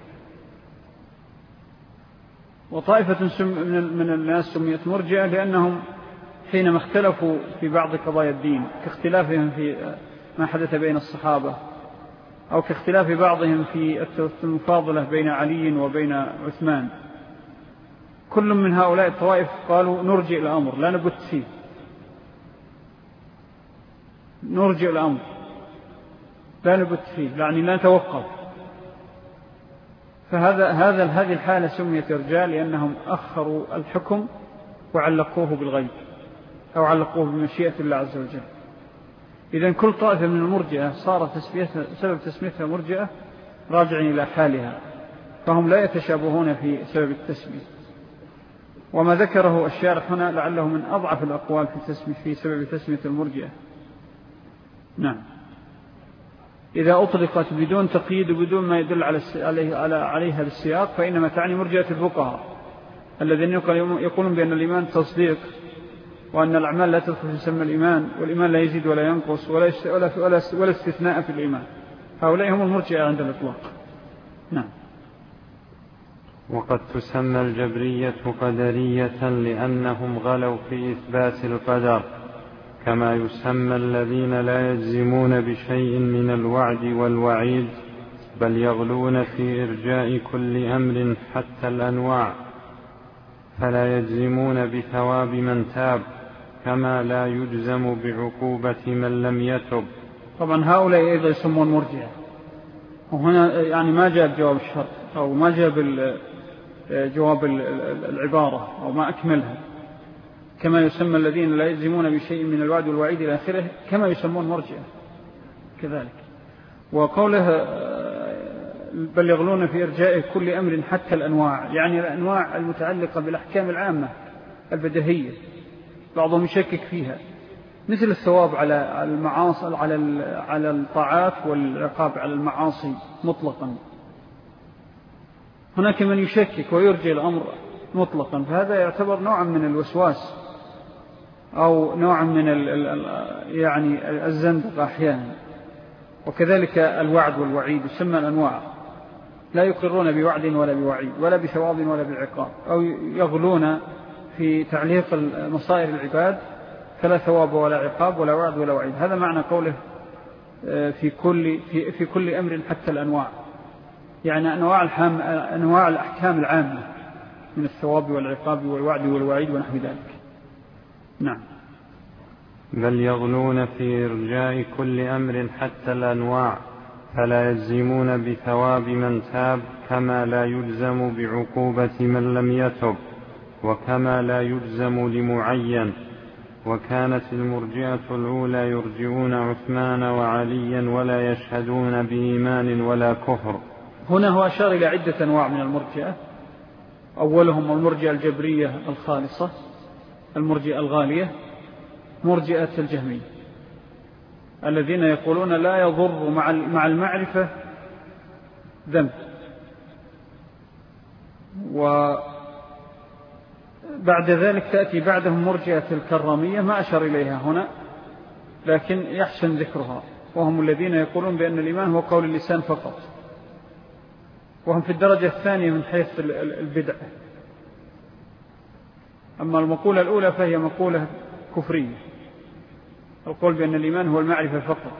وطائفة من الناس سميت مرجئة لأنهم حينما اختلفوا في بعض قضايا الدين كاختلافهم في ما حدث بين الصحابة، أو كاختلاف بعضهم في المفاضلة بين علي وبين عثمان، كل من هؤلاء الطوائف قالوا نرجئ الأمر لا نبت فيه، نرجئ الأمر لا نبت فيه يعني لا نتوقف. فهذا هذا هذه الحالة سميت إرجاء لأنهم أخروا الحكم وعلقوه بالغيب أو علقوه بمشيئة الله عز وجل. إذن كل طائفة من المرجئة صار تسميتها سبب تسميتها مرجئة راجع إلى حالها، فهم لا يتشابهون في سبب التسمية. وما ذكره الشارح هنا لعله من أضعف الأقوال في تسمية في سبب تسمية المرجئة. نعم، إذا أطلقت بدون تقييد وبدون ما يدل على عليها بالسياق فإنما تعني مرجئة الفقهاء الذين يقولون بأن الإيمان تصديق، وأن الأعمال لا تدخل في سمى الإيمان، والإيمان لا يزيد ولا ينقص ولا, ولا, ولا, ولا استثناء في الإيمان. هؤلاء هم المرجئة عند الإطلاق. نعم. وقد تسمى الجبرية قدرية لأنهم غلوا في إثبات القدر، كما يسمى الذين لا يجزمون بشيء من الوعد والوعيد، بل يغلون في إرجاء كل أمر حتى الأنواع، فلا يجزمون بثواب من تاب، كما لا يجزم بعقوبة من لم يتب. طبعا هؤلاء أيضا يسمون مرجئة، وهنا يعني ما جاء جواب الشرط أو ما جاء جواب العبارة أو ما أكملها. كما يسمى الذين لا يجزمون بشيء من الوعد والوعيد إلى آخره، كما يسمون مرجئة كذلك. وقوله بل يغلون في إرجاء كل أمر حتى الأنواع، يعني الأنواع المتعلقة بالأحكام العامة البديهية بعضهم يشكك فيها، مثل الثواب على المعاصي على على الطاعات والعقاب على المعاصي مطلقا. هناك من يشكك ويرجع الأمر مطلقا، فهذا يعتبر نوع من الوسواس أو نوع من يعني الزندقة أحيانا. وكذلك الوعد والوعيد يسمى الأنواع، لا يقرون بوعد ولا بوعيد ولا بثواب ولا بعقاب، أو يغلون في تعليق مصائر العباد فلا ثواب ولا عقاب ولا وعد ولا وعيد. هذا معنى قوله في كل, في, في كل أمر حتى الأنواع، يعني أنواع, الحام أنواع الأحكام العامة من الثواب والعقاب والوعد والوعيد ونحو ذلك. نعم. بل يغلون في إرجاء كل أمر حتى الأنواع، فلا يجزمون بثواب من تاب، كما لا يجزم بعقوبة من لم يتب، وكما لا يجزم لمعين. وكانت المرجئة الأولى يرجعون عثمان وعليا ولا يشهدون بإيمان ولا كفر. هنا هو أشار إلى عدة أنواع من المرجئة. أولهم المرجئة الجبرية الخالصة، المرجئة الغالية، مرجئة الجهمية الذين يقولون لا يضر مع مع المعرفة ذنب، وبعد ذلك تأتي بعدهم مرجئة الكرامية ما أشار إليها هنا لكن يحسن ذكرها، وهم الذين يقولون بأن الإيمان هو قول اللسان فقط، وهم في الدرجة الثانية من حيث البدع. أما المقولة الأولى فهي مقولة كفرية، القول بأن الإيمان هو المعرفة فقط،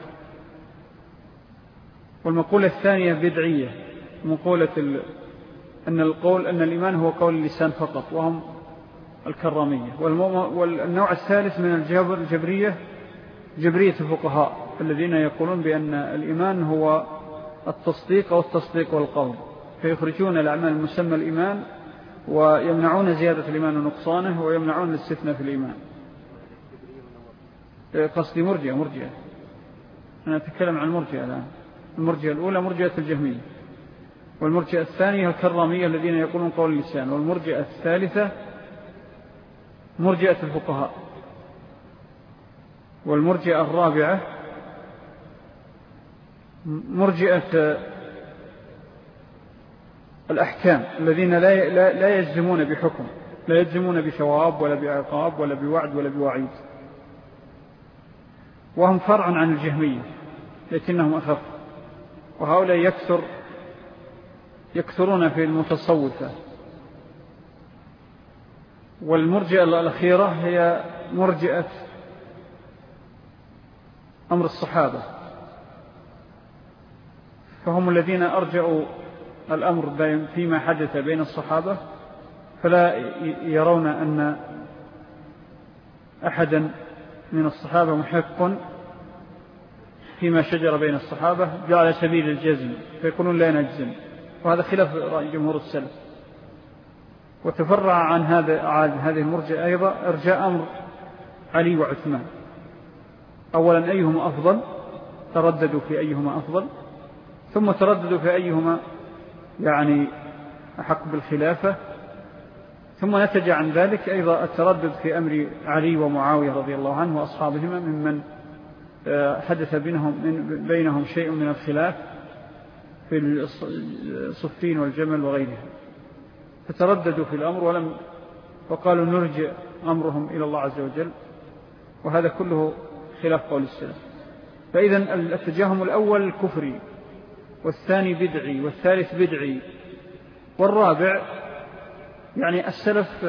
والمقولة الثانية بدعية، مقولة أن القول أن الإيمان هو قول اللسان فقط، وهم الكرامية. والنوع الثالث من الجبر الجبرية جبرية الفقهاء الذين يقولون بأن الإيمان هو التصديق أو التصديق والقول، فيخرجون الأعمال المسمى الإيمان ويمنعون زيادة الإيمان ونقصانه ويمنعون الاستثناء في الإيمان. قصدي مرجئة مرجئة أنا أتكلم عن المرجئة الآن. المرجئة الأولى مرجئة الجهمية، والمرجئة الثانية الكرامية الذين يقولون قول اللسان، والمرجئة الثالثة مرجئة الفقهاء، والمرجئة الرابعة مرجئة الأحكام الذين لا لا يجزمون بحكم، لا يجزمون بثواب ولا بعقاب ولا بوعد ولا بوعيد، وهم فرع عن الجهمية لكنهم أخف، وهؤلاء يكثر يكثرون في المتصوفة. والمرجئة الأخيرة هي مرجئة أمر الصحابة، فهم الذين أرجعوا الأمر فيما حدث بين الصحابة، فلا يرون أن أحدا من الصحابة محق فيما شجر بين الصحابة على سبيل الجزم، فيقولون لا نجزم، وهذا خلاف رأي جمهور السلف. وتفرع عن هذا عن هذه المرجئة أيضا إرجاء أمر علي وعثمان. أولا أيهما أفضل، ترددوا في أيهما أفضل، ثم ترددوا في أيهما يعني أحق بالخلافة، ثم نتج عن ذلك أيضا التردد في أمر علي ومعاوية رضي الله عنه وأصحابهما ممن حدث بينهم, من بينهم شيء من الخلاف في الصفين والجمل وغيرها، فترددوا في الأمر ولم وقالوا نرجع أمرهم إلى الله عز وجل، وهذا كله خلاف قول السلف. فإذا التجاهم الأول كفري، والثاني بدعي، والثالث بدعي، والرابع يعني السلف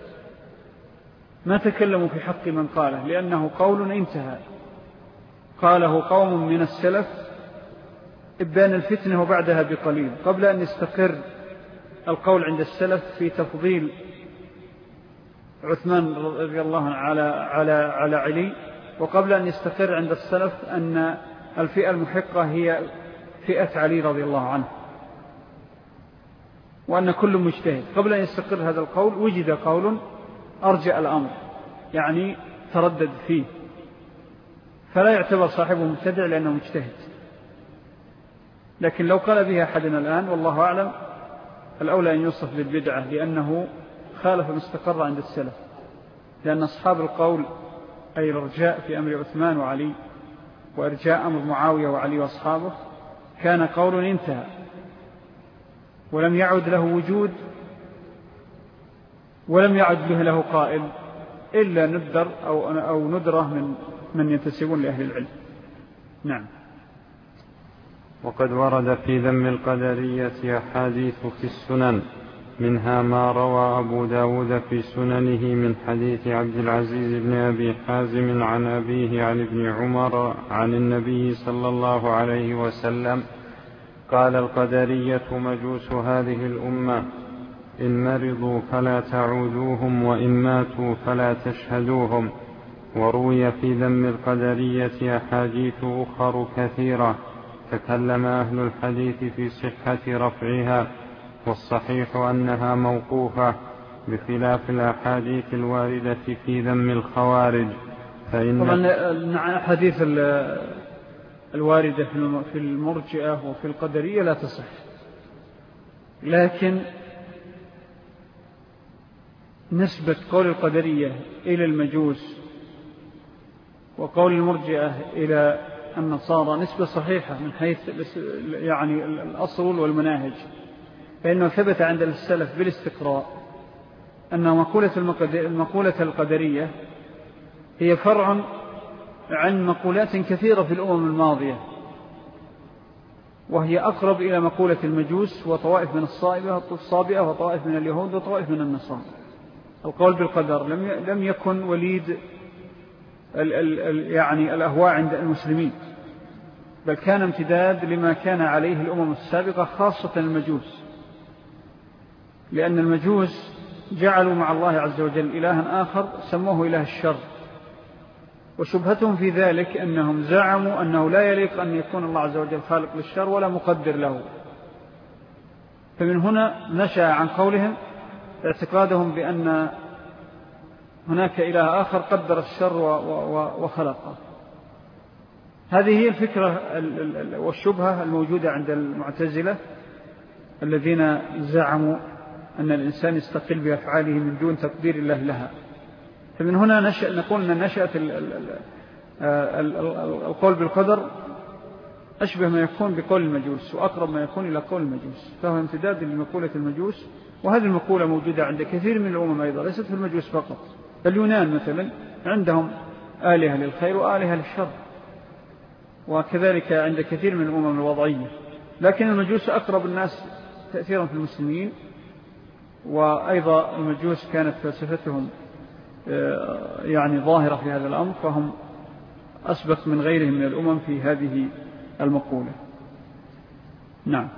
ما تكلموا في حق من قاله، لأنه قول انتهى قاله قوم من السلف إبان الفتنة وبعدها بقليل، قبل أن يستقر القول عند السلف في تفضيل عثمان رضي الله عنه على, على, على علي، وقبل أن يستقر عند السلف أن الفئة المحقة هي فئة علي رضي الله عنه، وأن كل مجتهد. قبل أن يستقر هذا القول وجد قول أرجع الأمر، يعني تردد فيه، فلا يعتبر صاحبه مبتدع لأنه مجتهد. لكن لو قال به أحدنا الآن والله أعلم الأولى أن يوصف بالبدعة، لأنه خالف مستقر عند السلف، لأن أصحاب القول أي الرجاء في أمر عثمان وعلي وإرجاء أمر معاوية وعلي وأصحابه كان قول انتهى ولم يعد له وجود ولم يعد له, له قائل إلا ندر أو, أو ندرة من من ينتسبون لأهل العلم. نعم. وقد ورد في ذم القدرية أحاديث في السنن، منها ما روى أبو داود في سننه من حديث عبد العزيز بن أبي حازم عن أبيه عن ابن عمر عن النبي صلى الله عليه وسلم قال: القدرية مجوس هذه الأمة، إن مرضوا فلا تعودوهم، وإن ماتوا فلا تشهدوهم. وروي في ذم القدرية أحاديث أخر كثيرة تكلم أهل الحديث في صحة رفعها، والصحيح أنها موقوفة بخلاف الأحاديث الواردة في ذم الخوارج. فإن طبعا حديث الواردة في المرجئة وفي القدرية لا تصح، لكن نسبة قول القدرية إلى المجوس وقول المرجئة إلى النصارى نسبة صحيحة من حيث يعني الأصول والمناهج، فإنه ثبت عند السلف بالاستقراء أن مقولة, المقولة القدرية هي فرع عن مقولات كثيرة في الأمم الماضية، وهي أقرب إلى مقولة المجوس وطوائف من الصابئة وطوائف من اليهود وطوائف من النصارى. القول بالقدر لم لم يكن وليد ال ال يعني الأهواء عند المسلمين، بل كان امتداد لما كان عليه الأمم السابقة، خاصة المجوس، لأن المجوس جعلوا مع الله عز وجل إلها آخر سموه إله الشر، وشبهتهم في ذلك أنهم زعموا أنه لا يليق أن يكون الله عز وجل خالق للشر ولا مقدر له. فمن هنا نشأ عن قولهم اعتقادهم بأن هناك إله آخر قدر الشر وخلقه. هذه هي الفكرة والشبهة الموجودة عند المعتزلة الذين زعموا أن الإنسان يستقل بأفعاله من دون تقدير الله لها. فمن هنا نشأ نقول أن نشأة القول بالقدر أشبه ما يكون بقول المجوس وأقرب ما يكون إلى قول المجوس، فهو امتداد لمقولة المجوس. وهذه المقولة موجودة عند كثير من الأمم أيضا، ليست في المجوس فقط. اليونان مثلا عندهم آلهة للخير وآلهة للشر، وكذلك عند كثير من الأمم الوضعية. لكن المجوس أقرب الناس تأثيرا في المسلمين، وأيضا المجوس كانت فلسفتهم يعني ظاهرة في هذا الأمر، فهم أسبق من غيرهم من الأمم في هذه المقولة. نعم.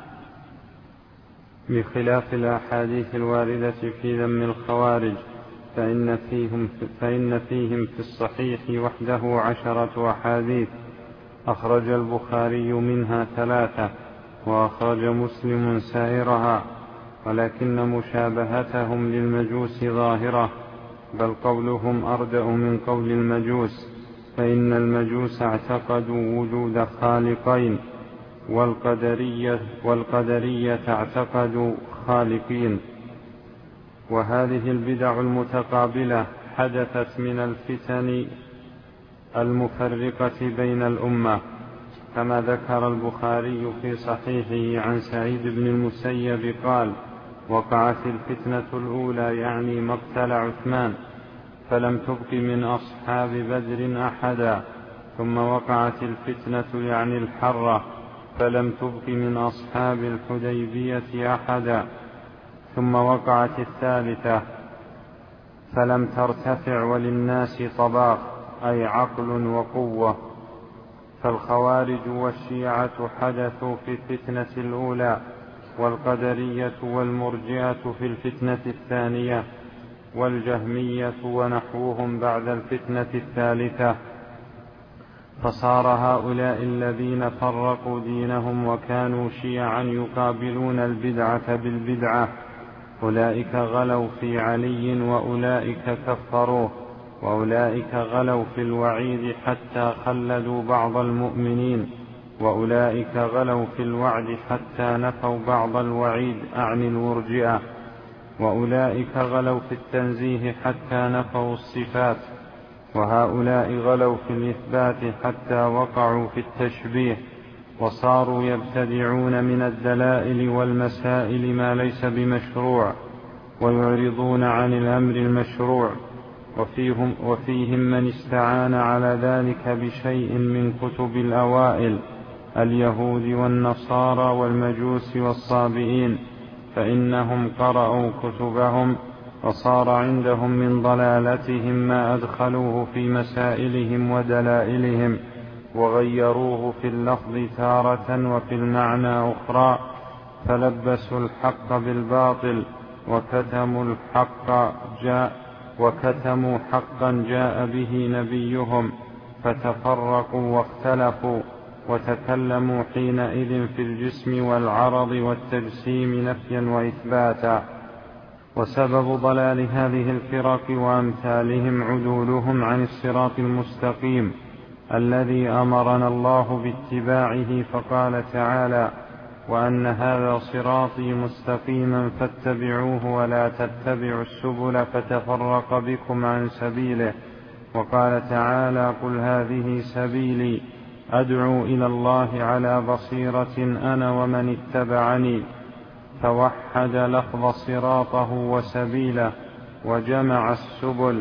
بخلاف الأحاديث الواردة في ذم الخوارج فإن فيهم, فإن فيهم في الصحيح وحده عشرة أحاديث، أخرج البخاري منها ثلاثة، وأخرج مسلم سائرها، ولكن مشابهتهم للمجوس ظاهرة، بل قولهم أردأ من قول المجوس، فإن المجوس اعتقدوا وجود خالقين، والقدرية, والقدرية اعتقدوا خالقين. وهذه البدع المتقابلة حدثت من الفتن المفرقة بين الأمة، كما ذكر البخاري في صحيحه عن سعيد بن المسيب قال: وقعت الفتنة الأولى يعني مقتل عثمان، فلم تبق من أصحاب بدر أحدا، ثم وقعت الفتنة يعني الحرة، فلم تبق من أصحاب الحديبية أحدا، ثم وقعت الثالثة فلم ترتفع وللناس طباخ، أي عقل وقوة. فالخوارج والشيعة حدثوا في الفتنة الأولى، والقدرية والمرجئة في الفتنة الثانية، والجهمية ونحوهم بعد الفتنة الثالثة. فصار هؤلاء الذين فرقوا دينهم وكانوا شيعا يقابلون البدعة بالبدعة، أولئك غلوا في علي وأولئك كفروه، وأولئك غلوا في الوعيد حتى خلدوا بعض المؤمنين، وأولئك غلوا في الوعد حتى نفوا بعض الوعيد أعني المرجئة، وأولئك غلوا في التنزيه حتى نفوا الصفات، وهؤلاء غلوا في الإثبات حتى وقعوا في التشبيه، وصاروا يبتدعون من الدلائل والمسائل ما ليس بمشروع، ويعرضون عن الأمر المشروع. وفيهم, وفيهم من استعان على ذلك بشيء من كتب الأوائل اليهود والنصارى والمجوس والصابئين، فإنهم قرأوا كتبهم، وصار عندهم من ضلالتهم ما أدخلوه في مسائلهم ودلائلهم، وغيروه في اللفظ تارة وفي المعنى أخرى، فلبسوا الحق بالباطل، وكتموا الحق جاء وكتموا حقا جاء به نبيهم، فتفرقوا واختلفوا، وتكلموا حينئذ في الجسم والعرض والتجسيم نفيا وإثباتا. وسبب ضلال هذه الفرق وأمثالهم عدولهم عن الصراط المستقيم الذي أمرنا الله باتباعه، فقال تعالى: وأن هذا صراطي مستقيما فاتبعوه ولا تتبعوا السبل فتفرق بكم عن سبيله. وقال تعالى: قل هذه سبيلي أدعو إلى الله على بصيرة أنا ومن اتبعني. فوحد لفظ صراطه وسبيله وجمع السبل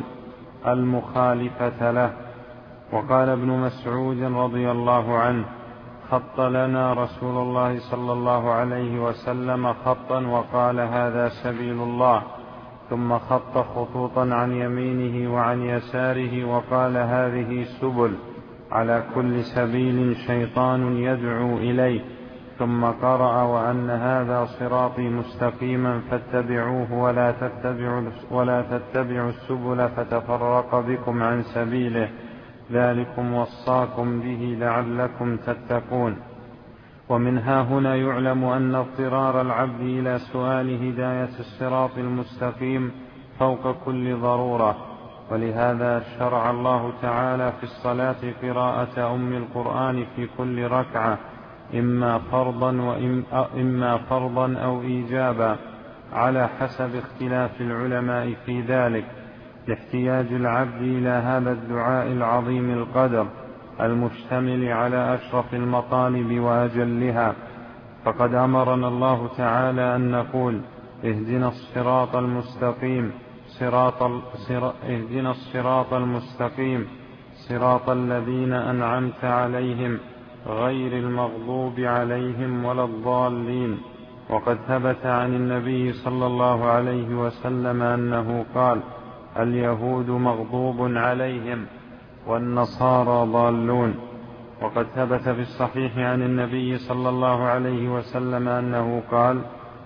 المخالفة له. وقال ابن مسعود رضي الله عنه: خط لنا رسول الله صلى الله عليه وسلم خطا وقال: هذا سبيل الله، ثم خط خطوطا عن يمينه وعن يساره وقال: هذه سبل، على كل سبيل شيطان يدعو إليه، ثم قرأ: وأن هذا صراطي مستقيما فاتبعوه ولا تتبعوا, ولا تتبعوا السبل فتفرق بكم عن سبيله، ذلكم وصاكم به لعلكم تتقون. ومن ها هنا يعلم أن اضطرار العبد إلى سؤال هداية الصراط المستقيم فوق كل ضرورة، ولهذا شرع الله تعالى في الصلاة قراءة أم القرآن في كل ركعة، إما فرضا وإما فرضا أو إيجابا، على حسب اختلاف العلماء في ذلك، لاحتياج العبد إلى هذا الدعاء العظيم القدر المشتمل على أشرف المطالب وأجلها. فقد أمرنا الله تعالى أن نقول: اهدنا الصراط المستقيم صراط اهدنا الصراط المستقيم صراط الذين أنعمت عليهم غير المغضوب عليهم ولا الضالين. وقد ثبت عن النبي صلى الله عليه وسلم أنه قال: اليهود مغضوب عليهم والنصارى ضالون. وقد ثبت في الصحيح عن النبي صلى الله عليه وسلم أنه قال: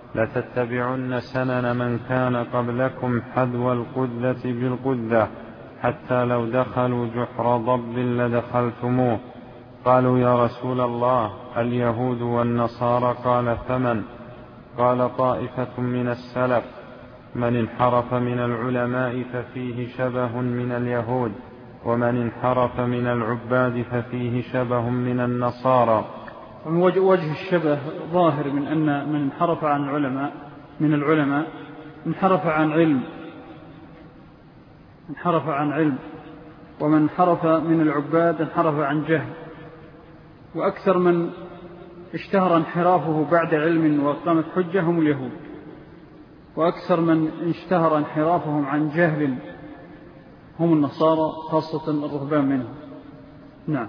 لتتبعن سنن من كان قبلكم حذو القذة بالقذة، حتى لو دخلوا جحر ضب لدخلتموه. قالوا: يا رسول الله، اليهود والنصارى؟ قال: فمن؟ قال: طائفة من السلف، من انحرف من العلماء ففيه شبه من اليهود، ومن انحرف من العباد ففيه شبه من النصارى. ومن وجه الشبه ظاهر من أن من انحرف عن العلماء من العلماء انحرف عن علم انحرف عن علم ومن انحرف من العباد انحرف عن جهل. وأكثر من اشتهر انحرافه بعد علم وقامت حجة هم اليهود، وأكثر من اشتهر انحرافهم عن جهل هم النصارى، خاصة الرهبان منهم. نعم.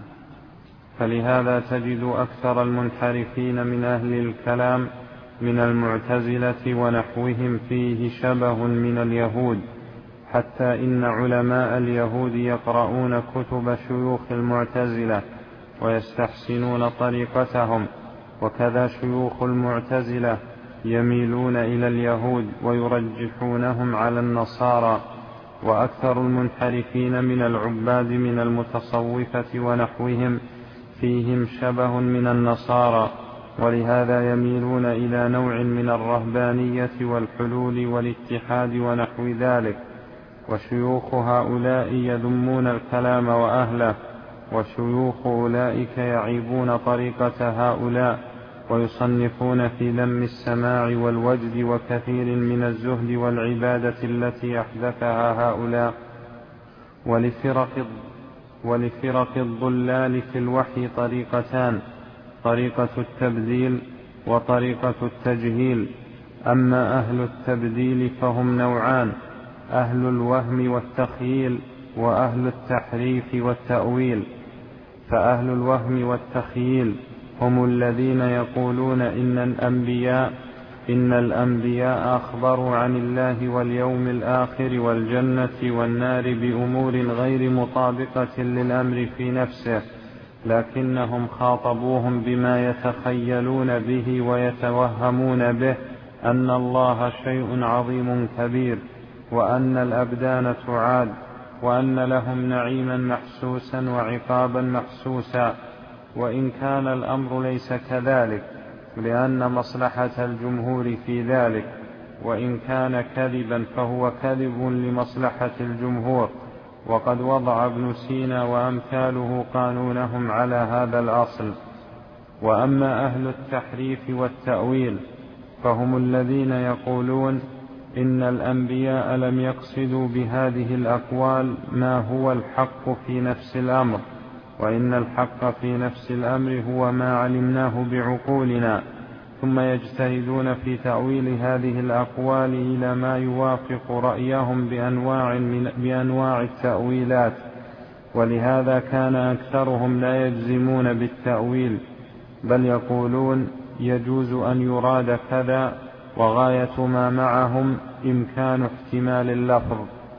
فلهذا تجد أكثر المنحرفين من أهل الكلام من المعتزلة ونحوهم فيه شبه من اليهود، حتى إن علماء اليهود يقرؤون كتب شيوخ المعتزلة ويستحسنون طريقتهم، وكذا شيوخ المعتزلة يميلون إلى اليهود ويرجحونهم على النصارى. وأكثر المنحرفين من العباد من المتصوفة ونحوهم فيهم شبه من النصارى، ولهذا يميلون إلى نوع من الرهبانية والحلول والاتحاد ونحو ذلك. وشيوخ هؤلاء يذمون الكلام وأهله، وشيوخ أولئك يعيبون طريقة هؤلاء، ويصنفون في ذم السماع والوجد وكثير من الزهد والعبادة التي أحدثها هؤلاء. ولفرق ولفرق الضلال في الوحي طريقتان: طريقة التبديل وطريقة التجهيل. أما أهل التبديل فهم نوعان: أهل الوهم والتخييل، وأهل التحريف والتأويل. فأهل الوهم والتخييل هم الذين يقولون إن الأنبياء إن الأنبياء أخبروا عن الله واليوم الآخر والجنة والنار بأمور غير مطابقة للأمر في نفسه، لكنهم خاطبوهم بما يتخيلون به ويتوهمون به أن الله شيء عظيم كبير، وأن الأبدان تعاد، وأن لهم نعيما محسوسا وعقابا محسوسا. وإن كان الأمر ليس كذلك، لأن مصلحة الجمهور في ذلك، وإن كان كذبا فهو كذب لمصلحة الجمهور. وقد وضع ابن سينا وأمثاله قانونهم على هذا الأصل. وأما أهل التحريف والتأويل فهم الذين يقولون إن الأنبياء لم يقصدوا بهذه الأقوال ما هو الحق في نفس الأمر، وإن الحق في نفس الأمر هو ما علمناه بعقولنا، ثم يجتهدون في تأويل هذه الأقوال إلى ما يوافق رأيهم بأنواع, من بأنواع التأويلات. ولهذا كان أكثرهم لا يجزمون بالتأويل، بل يقولون يجوز أن يراد كذا، وغاية ما معهم إمكان احتمال اللفظ.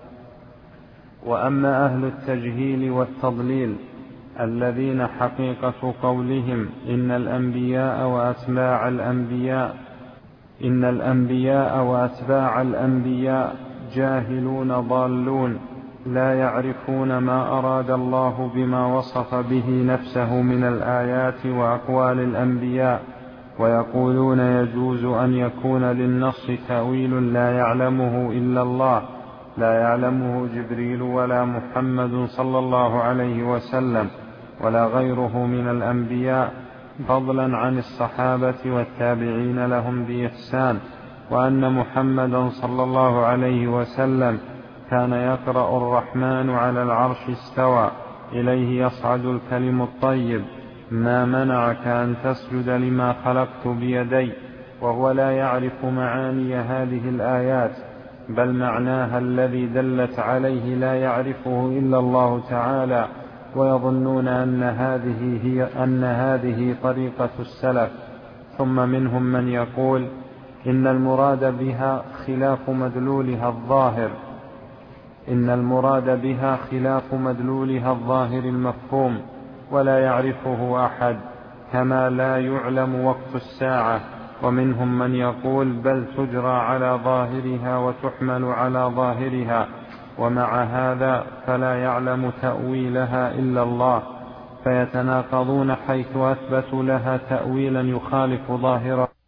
وأما أهل التجهيل والتضليل الذين حقيقة قولهم إن الأنبياء وأتباع الأنبياء إن الأنبياء وأتباع الأنبياء جاهلون ضالون لا يعرفون ما أراد الله بما وصف به نفسه من الآيات وأقوال الأنبياء، ويقولون يجوز أن يكون للنص تأويل لا يعلمه إلا الله، لا يعلمه جبريل ولا محمد صلى الله عليه وسلم ولا غيره من الأنبياء، فضلا عن الصحابة والتابعين لهم بإحسان، وأن محمدا صلى الله عليه وسلم كان يقرأ الرحمن على العرش استوى إليه يصعد الكلم الطيب ما منعك أن تسجد لما خلقت بيدي، وهو لا يعرف معاني هذه الآيات، بل معناها الذي دلت عليه لا يعرفه إلا الله تعالى، ويظنون أن هذه هي أن هذه طريقة السلف. ثم منهم من يقول إن المراد بها خلاف مدلولها الظاهر إن المراد بها خلاف مدلولها الظاهر المفهوم، ولا يعرفه أحد، كما لا يعلم وقت الساعة. ومنهم من يقول بل تجرى على ظاهرها وتحمل على ظاهرها، ومع هذا فلا يعلم تأويلها إلا الله، فيتناقضون حيث أثبتوا لها تأويلا يخالف ظاهرها